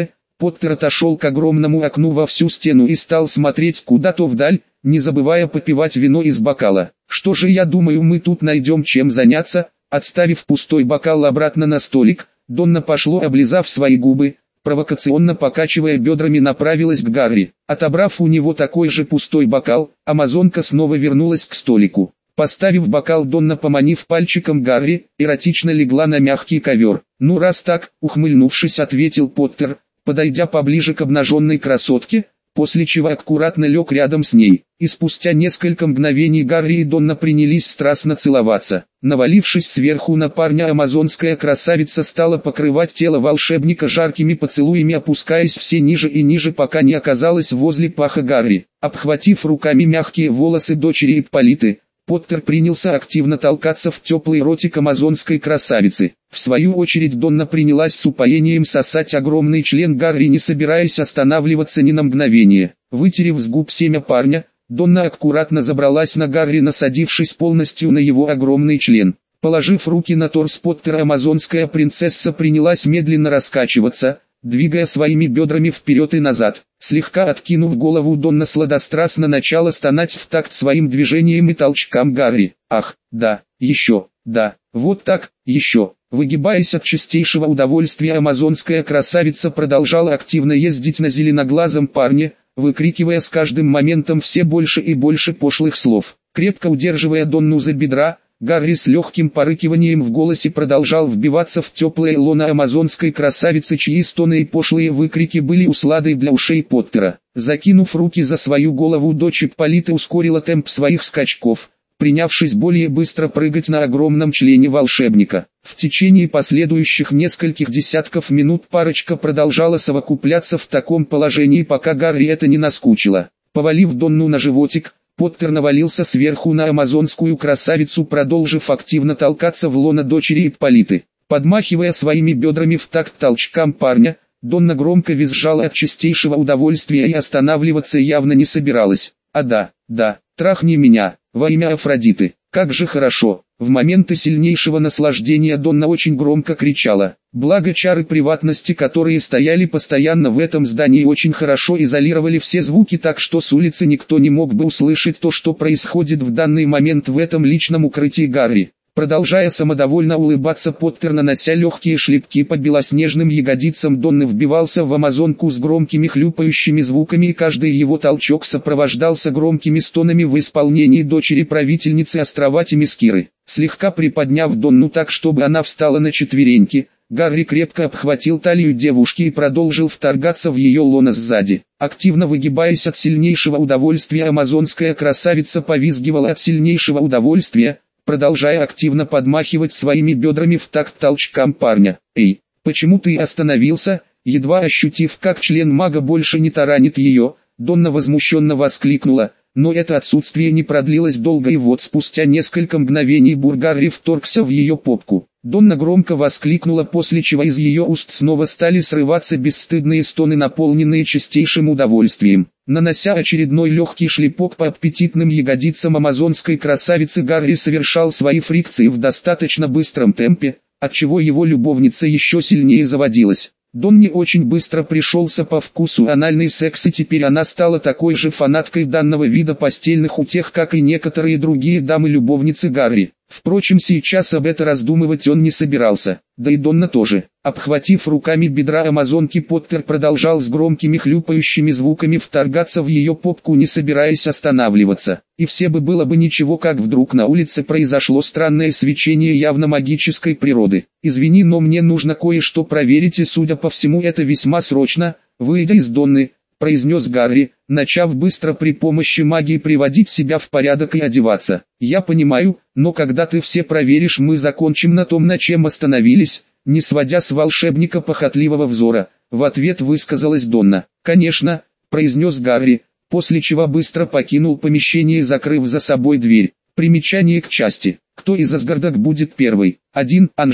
Поттер отошел к огромному окну во всю стену и стал смотреть куда-то вдаль, не забывая попивать вино из бокала. «Что же, я думаю, мы тут найдем чем заняться?» Отставив пустой бокал обратно на столик, Донна пошло, облизав свои губы, провокационно покачивая бедрами, направилась к Гарри. Отобрав у него такой же пустой бокал, амазонка снова вернулась к столику. Поставив бокал, Донна, поманив пальчиком Гарри, эротично легла на мягкий ковер. «Ну раз так», ухмыльнувшись, ответил Поттер, подойдя поближе к обнаженной красотке, после чего аккуратно лег рядом с ней. И спустя несколько мгновений Гарри и Донна принялись страстно целоваться. Навалившись сверху на парня, амазонская красавица стала покрывать тело волшебника жаркими поцелуями, опускаясь все ниже и ниже, пока не оказалась возле паха Гарри. Обхватив руками мягкие волосы дочери Ипполиты, Поттер принялся активно толкаться в теплый ротик амазонской красавицы. В свою очередь Донна принялась с упоением сосать огромный член Гарри, не собираясь останавливаться ни на мгновение. Вытерев с губ семя парня, Донна аккуратно забралась на Гарри, насадившись полностью на его огромный член. Положив руки на торс Поттера, амазонская принцесса принялась медленно раскачиваться, двигая своими бедрами вперед и назад. Слегка откинув голову, Донна сладострастно начала стонать в такт своим движением и толчкам Гарри. «Ах, да, еще, да, вот так, еще». Выгибаясь от чистейшего удовольствия, амазонская красавица продолжала активно ездить на зеленоглазом парне, выкрикивая с каждым моментом все больше и больше пошлых слов. Крепко удерживая Донну за бедра, Гарри с легким порыкиванием в голосе продолжал вбиваться в теплое лоно амазонской красавицы, чьи стоны и пошлые выкрики были усладой для ушей Поттера. Закинув руки за свою голову, дочь Ипполиты ускорила темп своих скачков, принявшись более быстро прыгать на огромном члене волшебника. В течение последующих нескольких десятков минут парочка продолжала совокупляться в таком положении, пока Гарри это не наскучило. Повалив Донну на животик, Поттер навалился сверху на амазонскую красавицу, продолжив активно толкаться в лоно дочери Ипполиты. Подмахивая своими бедрами в такт толчкам парня, Донна громко визжала от чистейшего удовольствия и останавливаться явно не собиралась. «А да, да, трахни меня, во имя Афродиты, как же хорошо!» В моменты сильнейшего наслаждения Донна очень громко кричала. Благо чары приватности, которые стояли постоянно в этом здании, очень хорошо изолировали все звуки, так что с улицы никто не мог бы услышать то, что происходит в данный момент в этом личном укрытии Гарри. Продолжая самодовольно улыбаться, Поттер, нанося легкие шлепки по белоснежным ягодицам Донны, вбивался в амазонку с громкими хлюпающими звуками, и каждый его толчок сопровождался громкими стонами в исполнении дочери правительницы острова Темискиры. Слегка приподняв Донну так, чтобы она встала на четвереньки, Гарри крепко обхватил талию девушки и продолжил вторгаться в ее лоно сзади. Активно выгибаясь от сильнейшего удовольствия, амазонская красавица повизгивала от сильнейшего удовольствия, продолжая активно подмахивать своими бедрами в такт толчкам парня. «Эй, почему ты остановился?» Едва ощутив, как член мага больше не таранит ее, Донна возмущенно воскликнула, но это отсутствие не продлилось долго, и вот спустя несколько мгновений Гарри вторгся в ее попку. Донна громко воскликнула, после чего из ее уст снова стали срываться бесстыдные стоны, наполненные чистейшим удовольствием. Нанося очередной легкий шлепок по аппетитным ягодицам амазонской красавицы, Гарри совершал свои фрикции в достаточно быстром темпе, отчего его любовница еще сильнее заводилась. Донне очень быстро пришелся по вкусу анальный секс, и теперь она стала такой же фанаткой данного вида постельных утех, как и некоторые другие дамы-любовницы Гарри. Впрочем, сейчас об этом раздумывать он не собирался, да и Донна тоже. Обхватив руками бедра амазонки, Поттер продолжал с громкими хлюпающими звуками вторгаться в ее попку, не собираясь останавливаться. И все бы было бы ничего, как вдруг на улице произошло странное свечение явно магической природы. «Извини, но мне нужно кое-что проверить, и судя по всему это весьма срочно», выйдя из Донны, произнес Гарри, начав быстро при помощи магии приводить себя в порядок и одеваться. «Я понимаю, но когда ты все проверишь, мы закончим на том, на чем остановились», не сводя с волшебника похотливого взора, в ответ высказалась Донна. «Конечно», произнес Гарри, после чего быстро покинул помещение, закрыв за собой дверь. Примечание к части. Кто из Асгардок будет первый? один. Анжела.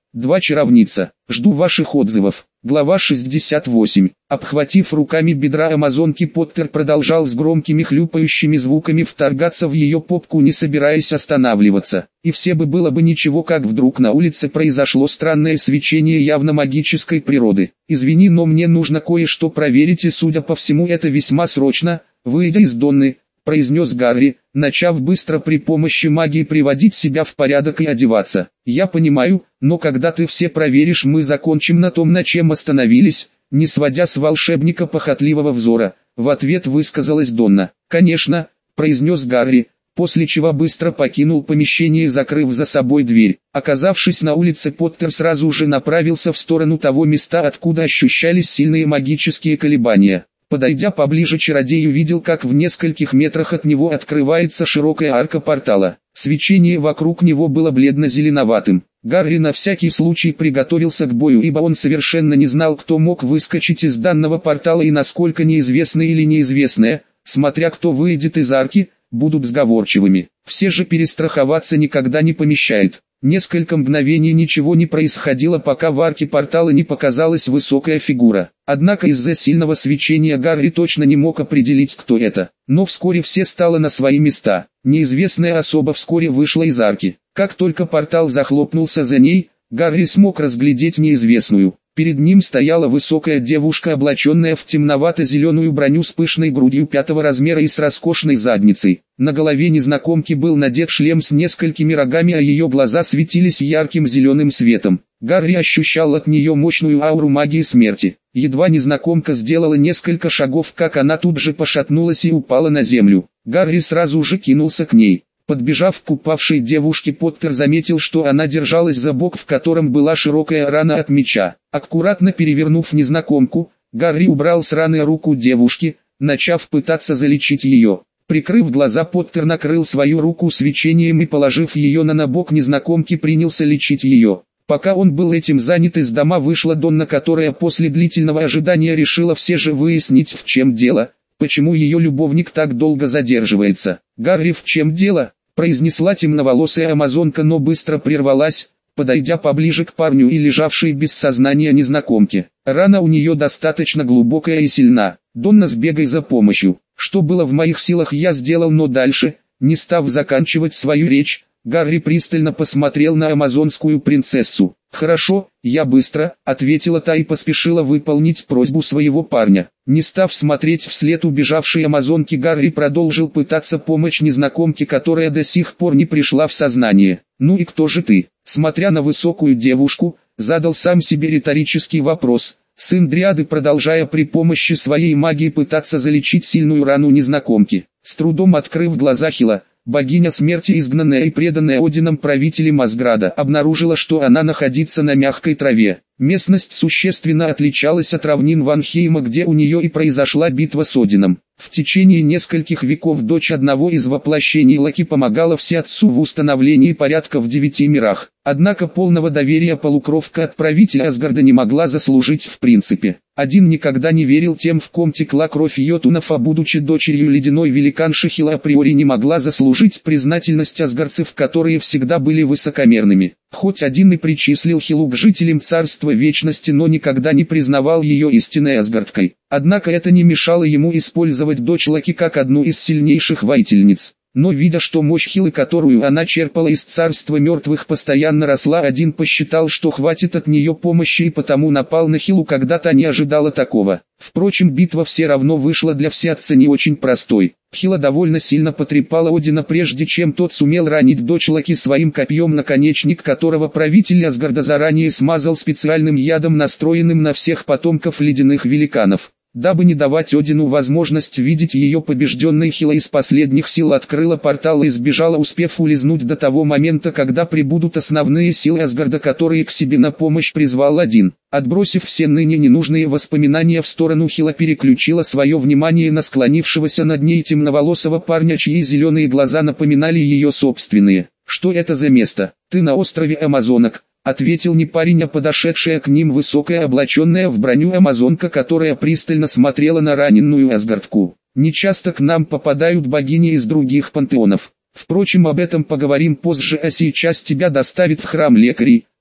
Два чаровница. Жду ваших отзывов. Глава шестьдесят восемь. Обхватив руками бедра амазонки, Поттер продолжал с громкими хлюпающими звуками вторгаться в ее попку, не собираясь останавливаться. И все бы было бы ничего, как вдруг на улице произошло странное свечение явно магической природы. «Извини, но мне нужно кое-что проверить, и судя по всему это весьма срочно», — выйдя из Донны, произнес Гарри, начав быстро при помощи магии приводить себя в порядок и одеваться. «Я понимаю, но когда ты все проверишь, мы закончим на том, на чем остановились», не сводя с волшебника похотливого взора, в ответ высказалась Донна. «Конечно», — произнес Гарри, после чего быстро покинул помещение, закрыв за собой дверь. Оказавшись на улице, Поттер сразу же направился в сторону того места, откуда ощущались сильные магические колебания. Подойдя поближе, чародей увидел, как в нескольких метрах от него открывается широкая арка портала. Свечение вокруг него было бледно-зеленоватым. Гарри на всякий случай приготовился к бою, ибо он совершенно не знал, кто мог выскочить из данного портала и насколько неизвестное или неизвестное, смотря кто выйдет из арки, будут сговорчивыми. Все же перестраховаться никогда не помешает. Несколько мгновений ничего не происходило, пока в арке портала не показалась высокая фигура. Однако из-за сильного свечения Гарри точно не мог определить, кто это. Но вскоре все стало на свои места. Неизвестная особа вскоре вышла из арки. Как только портал захлопнулся за ней, Гарри смог разглядеть неизвестную. Перед ним стояла высокая девушка, облаченная в темновато-зеленую броню с пышной грудью пятого размера и с роскошной задницей. На голове незнакомки был надет шлем с несколькими рогами, а ее глаза светились ярким зеленым светом. Гарри ощущал от нее мощную ауру магии смерти. Едва незнакомка сделала несколько шагов, как она тут же пошатнулась и упала на землю. Гарри сразу же кинулся к ней. Подбежав к упавшей девушке, Поттер заметил, что она держалась за бок, в котором была широкая рана от меча. Аккуратно перевернув незнакомку, Гарри убрал с раны руку девушки, начав пытаться залечить ее. Прикрыв глаза, Поттер накрыл свою руку свечением и, положив ее на набок незнакомки, принялся лечить ее. Пока он был этим занят, из дома вышла Донна, которая после длительного ожидания решила все же выяснить, в чем дело, почему ее любовник так долго задерживается. «Гарри, в чем дело?» — произнесла темноволосая амазонка, но быстро прервалась, подойдя поближе к парню и лежавшей без сознания незнакомке. Рана у нее достаточно глубокая и сильна. «Донна, сбегай за помощью. Что было в моих силах, я сделал, но дальше», не став заканчивать свою речь, Гарри пристально посмотрел на амазонскую принцессу. «Хорошо, я быстро», — ответила та и поспешила выполнить просьбу своего парня. Не став смотреть вслед убежавшей амазонке, Гарри продолжил пытаться помочь незнакомке, которая до сих пор не пришла в сознание. «Ну и кто же ты?» Смотря на высокую девушку, задал сам себе риторический вопрос. Сын Дриады, продолжая при помощи своей магии пытаться залечить сильную рану незнакомки. С трудом открыв глаза, Хила, богиня смерти, изгнанная и преданная Одином правителем Асгарда, обнаружила, что она находится на мягкой траве. Местность существенно отличалась от равнин Ванхейма, где у нее и произошла битва с Одином. В течение нескольких веков дочь одного из воплощений Локи помогала Всеотцу в установлении порядка в девяти мирах. Однако полного доверия полукровка от правителя Асгарда не могла заслужить в принципе. Один никогда не верил тем, в ком текла кровь йотунов, а будучи дочерью ледяной великанши, Хила априори не могла заслужить признательность асгардцев, которые всегда были высокомерными. Хоть один и причислил Хилу к жителям Царства Вечности, но никогда не признавал ее истинной асгардкой. Однако это не мешало ему использовать дочь Локи как одну из сильнейших воительниц. Но видя, что мощь Хилы, которую она черпала из царства мертвых, постоянно росла, один посчитал, что хватит от нее помощи, и потому напал на Хилу, когда-то не ожидала такого. Впрочем, битва все равно вышла для Всеотца не очень простой. Хила довольно сильно потрепала Одина, прежде чем тот сумел ранить дочь Локи своим копьем, наконечник которого правитель Асгарда заранее смазал специальным ядом, настроенным на всех потомков ледяных великанов. Дабы не давать Одину возможность видеть ее побежденной, Хила из последних сил открыла портал и сбежала, успев улизнуть до того момента, когда прибудут основные силы Асгарда, которые к себе на помощь призвал Один. Отбросив все ныне ненужные воспоминания в сторону, Хила переключила свое внимание на склонившегося над ней темноволосого парня, чьи зеленые глаза напоминали ее собственные. «Что это за место? Ты на острове Амазонок», — ответил не парень, а подошедшая к ним высокая, облаченная в броню амазонка, которая пристально смотрела на раненую асгардку. «Нечасто к нам попадают богини из других пантеонов. Впрочем, об этом поговорим позже, а сейчас тебя доставят в храм лекарей»,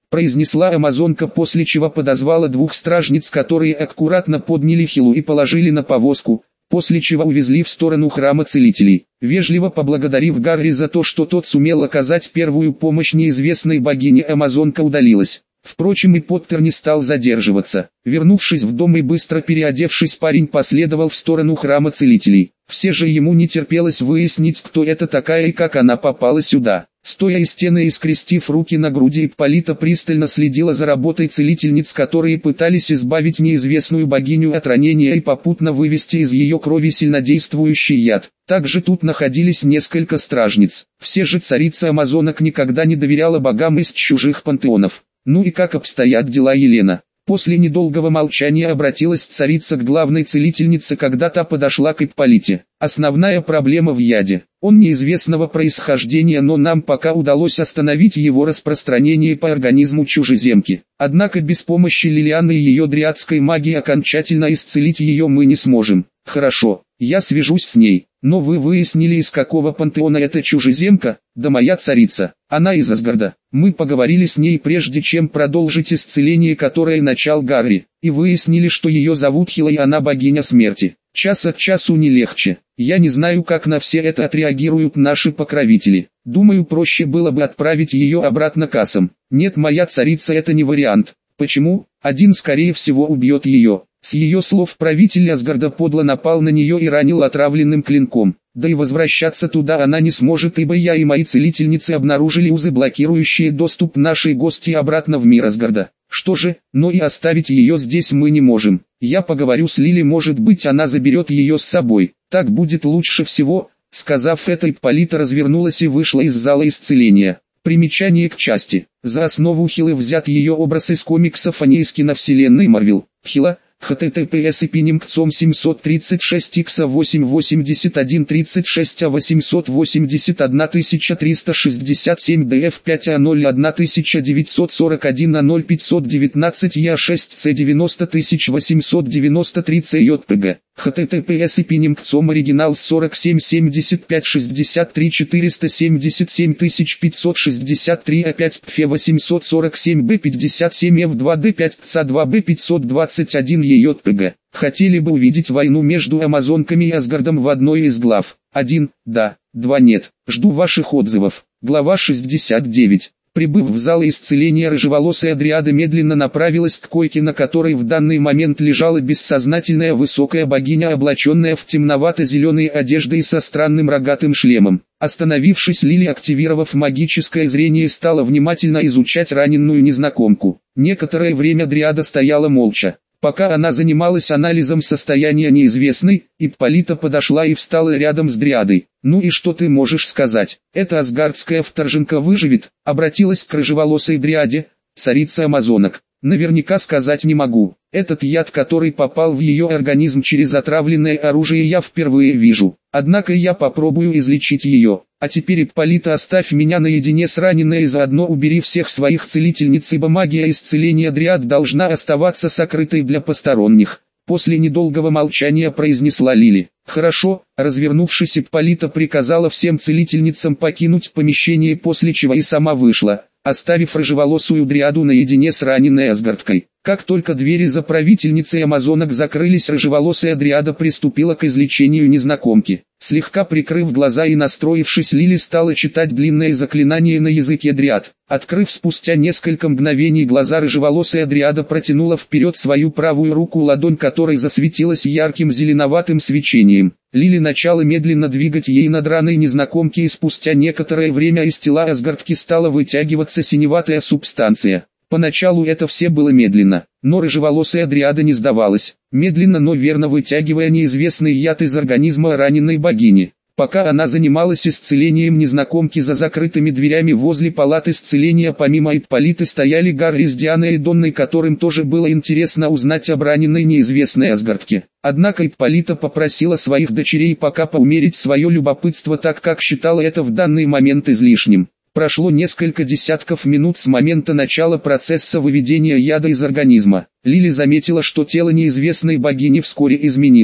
произнесла амазонка, после чего подозвала двух стражниц, которые аккуратно подняли Хилу и положили на повозку, после чего увезли в сторону храма целителей. Вежливо поблагодарив Гарри за то, что тот сумел оказать первую помощь неизвестной богине, амазонка удалилась. Впрочем, и Поттер не стал задерживаться. Вернувшись в дом и быстро переодевшись, парень последовал в сторону храма целителей. Все же ему не терпелось выяснить, кто это такая и как она попала сюда. Стоя из стены и скрестив руки на груди, Ипполита пристально следила за работой целительниц, которые пытались избавить неизвестную богиню от ранения и попутно вывести из ее крови сильнодействующий яд. Также тут находились несколько стражниц. Все же царица амазонок никогда не доверяла богам из чужих пантеонов. «Ну и как обстоят дела, Елена?» После недолгого молчания обратилась царица к главной целительнице, когда та подошла к Ипполите. «Основная проблема в яде. Он неизвестного происхождения, но нам пока удалось остановить его распространение по организму чужеземки. Однако без помощи Лилианы и ее дриадской магии окончательно исцелить ее мы не сможем». «Хорошо, я свяжусь с ней. Но вы выяснили, из какого пантеона эта чужеземка?» «Да моя царица, она из Асгарда. Мы поговорили с ней прежде, чем продолжить исцеление, которое начал Гарри, и выяснили, что ее зовут Хила и она богиня смерти. Час от часу не легче. Я не знаю, как на все это отреагируют наши покровители. Думаю, проще было бы отправить ее обратно к асам». «Нет, моя царица, это не вариант». «Почему?» «Один скорее всего убьет ее». С ее слов правитель Асгарда подло напал на нее и ранил отравленным клинком. Да и возвращаться туда она не сможет, ибо я и мои целительницы обнаружили узы, блокирующие доступ нашей гости обратно в мир Асгарда. Что же, но и оставить ее здесь мы не можем. Я поговорю с Лили, может быть, она заберет ее с собой. Так будет лучше всего». Сказав это, Ипполита развернулась и вышла из зала исцеления. Примечание к части. За основу Хилы взят ее образ из комиксов о ней из киновселенной Марвел. Хила, https ипинимкцом семьсот тридцать шесть икс восемь восемьдесят один тридцать шесть а восемьсот восемьдесят один тысяча триста шестьдесят семь дф пять а ноль один тысяча девятьсот сорок один а ноль пятьсот девятнадцать я шесть ц девяносто тысяч восемьсот девяносто три цjpg. https ипинимкцом оригинал сорок семь семьдесят пять шестьдесят три четыреста семьдесят семь тысяч пятьсот шестьдесят три а пять пф восемьсот сорок семь б пятьдесят семь эф два д пять ц два б пятьсот двадцать один ejpg. Хотели бы увидеть войну между амазонками и Асгардом в одной из глав? один. Да. два. Нет. Жду ваших отзывов. Глава шестьдесят девять. Прибыв в зал исцеления, рыжеволосая дриада медленно направилась к койке, на которой в данный момент лежала бессознательная высокая богиня, облаченная в темновато-зеленые одежды и со странным рогатым шлемом. Остановившись, Лили, активировав магическое зрение, стала внимательно изучать раненую незнакомку. Некоторое время дриада стояла молча. Пока она занималась анализом состояния неизвестной, Ипполита подошла и встала рядом с дриадой. «Ну и что ты можешь сказать? Эта асгардская вторженка выживет?» Обратилась к рыжеволосой дриаде, царица амазонок. «Наверняка сказать не могу. Этот яд, который попал в ее организм через отравленное оружие, я впервые вижу. Однако я попробую излечить ее. А теперь, Ипполита, оставь меня наедине с раненой и заодно убери всех своих целительниц, ибо магия исцеления дриад должна оставаться сокрытой для посторонних». После недолгого молчания произнесла Лили. «Хорошо». Развернувшись, Ипполита приказала всем целительницам покинуть помещение, после чего и сама вышла, оставив рыжеволосую дриаду наедине с раненой асгардкой. Как только двери за правительницей амазонок закрылись, рыжеволосая дриада приступила к излечению незнакомки. Слегка прикрыв глаза и настроившись, Лили стала читать длинное заклинание на языке дриад. Открыв спустя несколько мгновений глаза, рыжеволосая дриада протянула вперед свою правую руку, ладонь которой засветилась ярким зеленоватым свечением. Лили начала медленно двигать ей над раной незнакомки, и спустя некоторое время из тела асгардки стала вытягиваться синеватая субстанция. Поначалу это все было медленно, но рыжеволосая дриада не сдавалась, медленно, но верно вытягивая неизвестный яд из организма раненой богини. Пока она занималась исцелением незнакомки, за закрытыми дверями возле палат исцеления помимо Ипполиты стояли Гарри с Дианой и Донной, которым тоже было интересно узнать об раненой неизвестной асгардке. Однако Ипполита попросила своих дочерей пока поумерить свое любопытство, так как считала это в данный момент излишним. Прошло несколько десятков минут с момента начала процесса выведения яда из организма. Лили заметила, что тело неизвестной богини вскоре изменилось.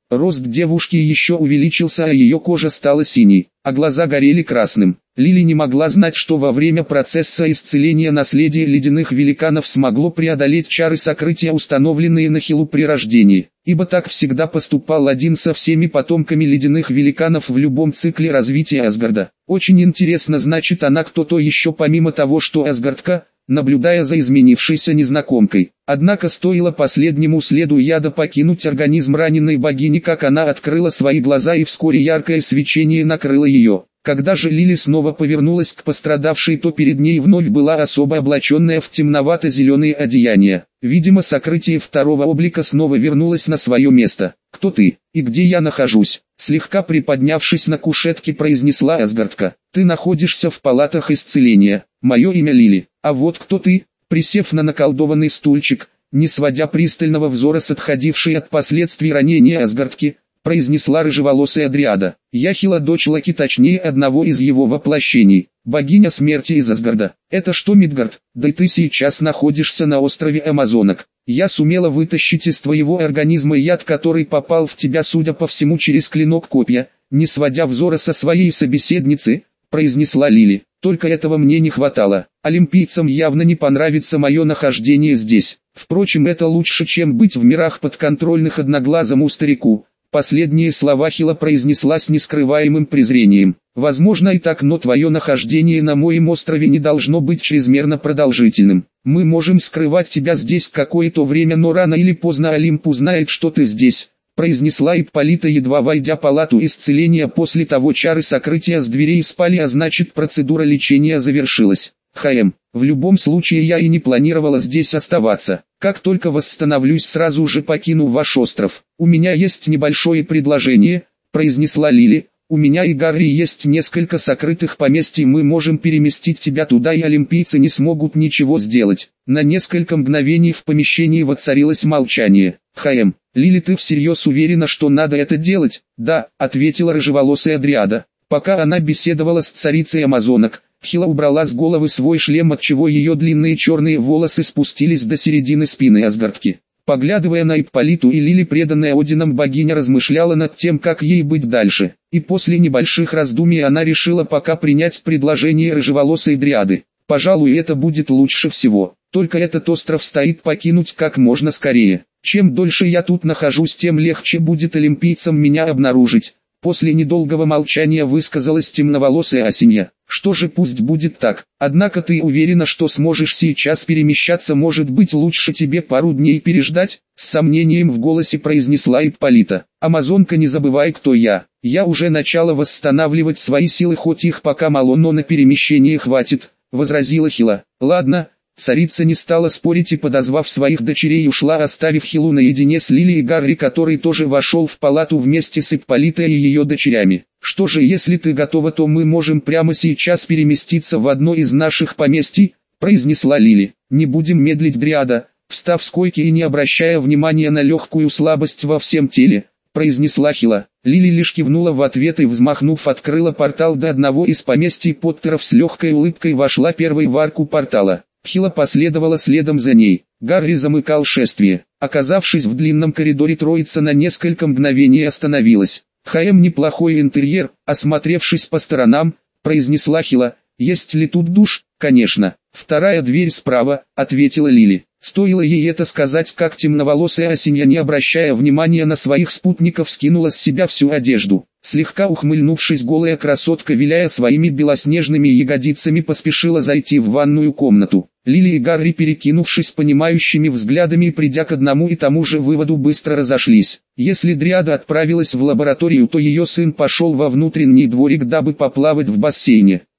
Рост девушки еще увеличился, а ее кожа стала синей, а глаза горели красным. Лили не могла знать, что во время процесса исцеления наследие ледяных великанов смогло преодолеть чары сокрытия, установленные на Хилу при рождении, ибо так всегда поступал один со всеми потомками ледяных великанов в любом цикле развития Асгарда. Очень интересно, значит, она кто-то еще помимо того, что Асгардка, наблюдая за изменившейся незнакомкой. Однако стоило последнему следу яда покинуть организм раненой богини, как она открыла свои глаза, и вскоре яркое свечение накрыло ее. Когда же Лили снова повернулась к пострадавшей, то перед ней вновь была особо облаченная в темновато-зеленые одеяния. Видимо, сокрытие второго облика снова вернулось на свое место. «Кто ты, и где я нахожусь?» Слегка приподнявшись на кушетке, произнесла Асгардка. «Ты находишься в палатах исцеления. Мое имя Лили. А вот кто ты?» Присев на наколдованный стульчик, не сводя пристального взора с отходившей от последствий ранения Асгардки, произнесла рыжеволосая дриада. «Я Хила, дочь Локи, точнее одного из его воплощений, богиня смерти из Асгарда. Это что, Мидгард? Да ты сейчас находишься на острове Амазонок. Я сумела вытащить из твоего организма яд, который попал в тебя, судя по всему, через клинок копья», не сводя взора со своей собеседницы, произнесла Лили. «Только этого мне не хватало. Олимпийцам явно не понравится мое нахождение здесь. Впрочем, это лучше, чем быть в мирах подконтрольных одноглазому старику». Последние слова Хила произнесла с нескрываемым презрением. «Возможно и так, но твое нахождение на моем острове не должно быть чрезмерно продолжительным. Мы можем скрывать тебя здесь какое-то время, но рано или поздно Олимп узнает, что ты здесь», произнесла Ипполита, едва войдя в палату исцеления. После того чары сокрытия с дверей спали, а значит, процедура лечения завершилась. «Хм, в любом случае я и не планировала здесь оставаться. Как только восстановлюсь, сразу же покину ваш остров. У меня есть небольшое предложение», произнесла Лили. «У меня и Гарри есть несколько сокрытых поместий, мы можем переместить тебя туда, и олимпийцы не смогут ничего сделать». На несколько мгновений в помещении воцарилось молчание. «Хм, Лили, ты всерьез уверена, что надо это делать?» «Да», ответила рыжеволосая дриада. Пока она беседовала с царицей Амазонок, Хила убрала с головы свой шлем, отчего ее длинные черные волосы спустились до середины спины Асгардки. Поглядывая на Ипполиту и Лили, преданная Одином богиня размышляла над тем, как ей быть дальше, и после небольших раздумий она решила пока принять предложение рыжеволосой дриады. «Пожалуй, это будет лучше всего. Только этот остров стоит покинуть как можно скорее. Чем дольше я тут нахожусь, тем легче будет олимпийцам меня обнаружить». После недолгого молчания высказалась темноволосая Осинья. «Что же, пусть будет так. Однако ты уверена, что сможешь сейчас перемещаться? Может быть, лучше тебе пару дней переждать?» С сомнением в голосе произнесла Ипполита. «Амазонка, не забывай, кто я. Я уже начала восстанавливать свои силы, хоть их пока мало, но на перемещение хватит», возразила Хила. «Ладно». Царица не стала спорить и, подозвав своих дочерей, ушла, оставив Хилу наедине с Лили и Гарри, который тоже вошел в палату вместе с Ипполитой и ее дочерями. «Что же, если ты готова, то мы можем прямо сейчас переместиться в одно из наших поместий», произнесла Лили. «Не будем медлить, дриада», встав с койки и не обращая внимания на легкую слабость во всем теле, произнесла Хила. Лили лишь кивнула в ответ и, взмахнув, открыла портал до одного из поместий Поттеров. С легкой улыбкой вошла первой в арку портала. Хила последовала следом за ней. Гарри замыкал шествие. Оказавшись в длинном коридоре, троица на несколько мгновений остановилась. «Хм, неплохой интерьер», осмотревшись по сторонам, произнесла Хила. «Есть ли тут душ?» «Конечно. Вторая дверь справа», ответила Лили. Стоило ей это сказать, как темноволосая Осинья, не обращая внимания на своих спутников, скинула с себя всю одежду. Слегка ухмыльнувшись, голая красотка, виляя своими белоснежными ягодицами, поспешила зайти в ванную комнату. Лили и Гарри, перекинувшись понимающими взглядами и придя к одному и тому же выводу, быстро разошлись. Если дриада отправилась в лабораторию, то ее сын пошел во внутренний дворик, дабы поплавать в бассейне.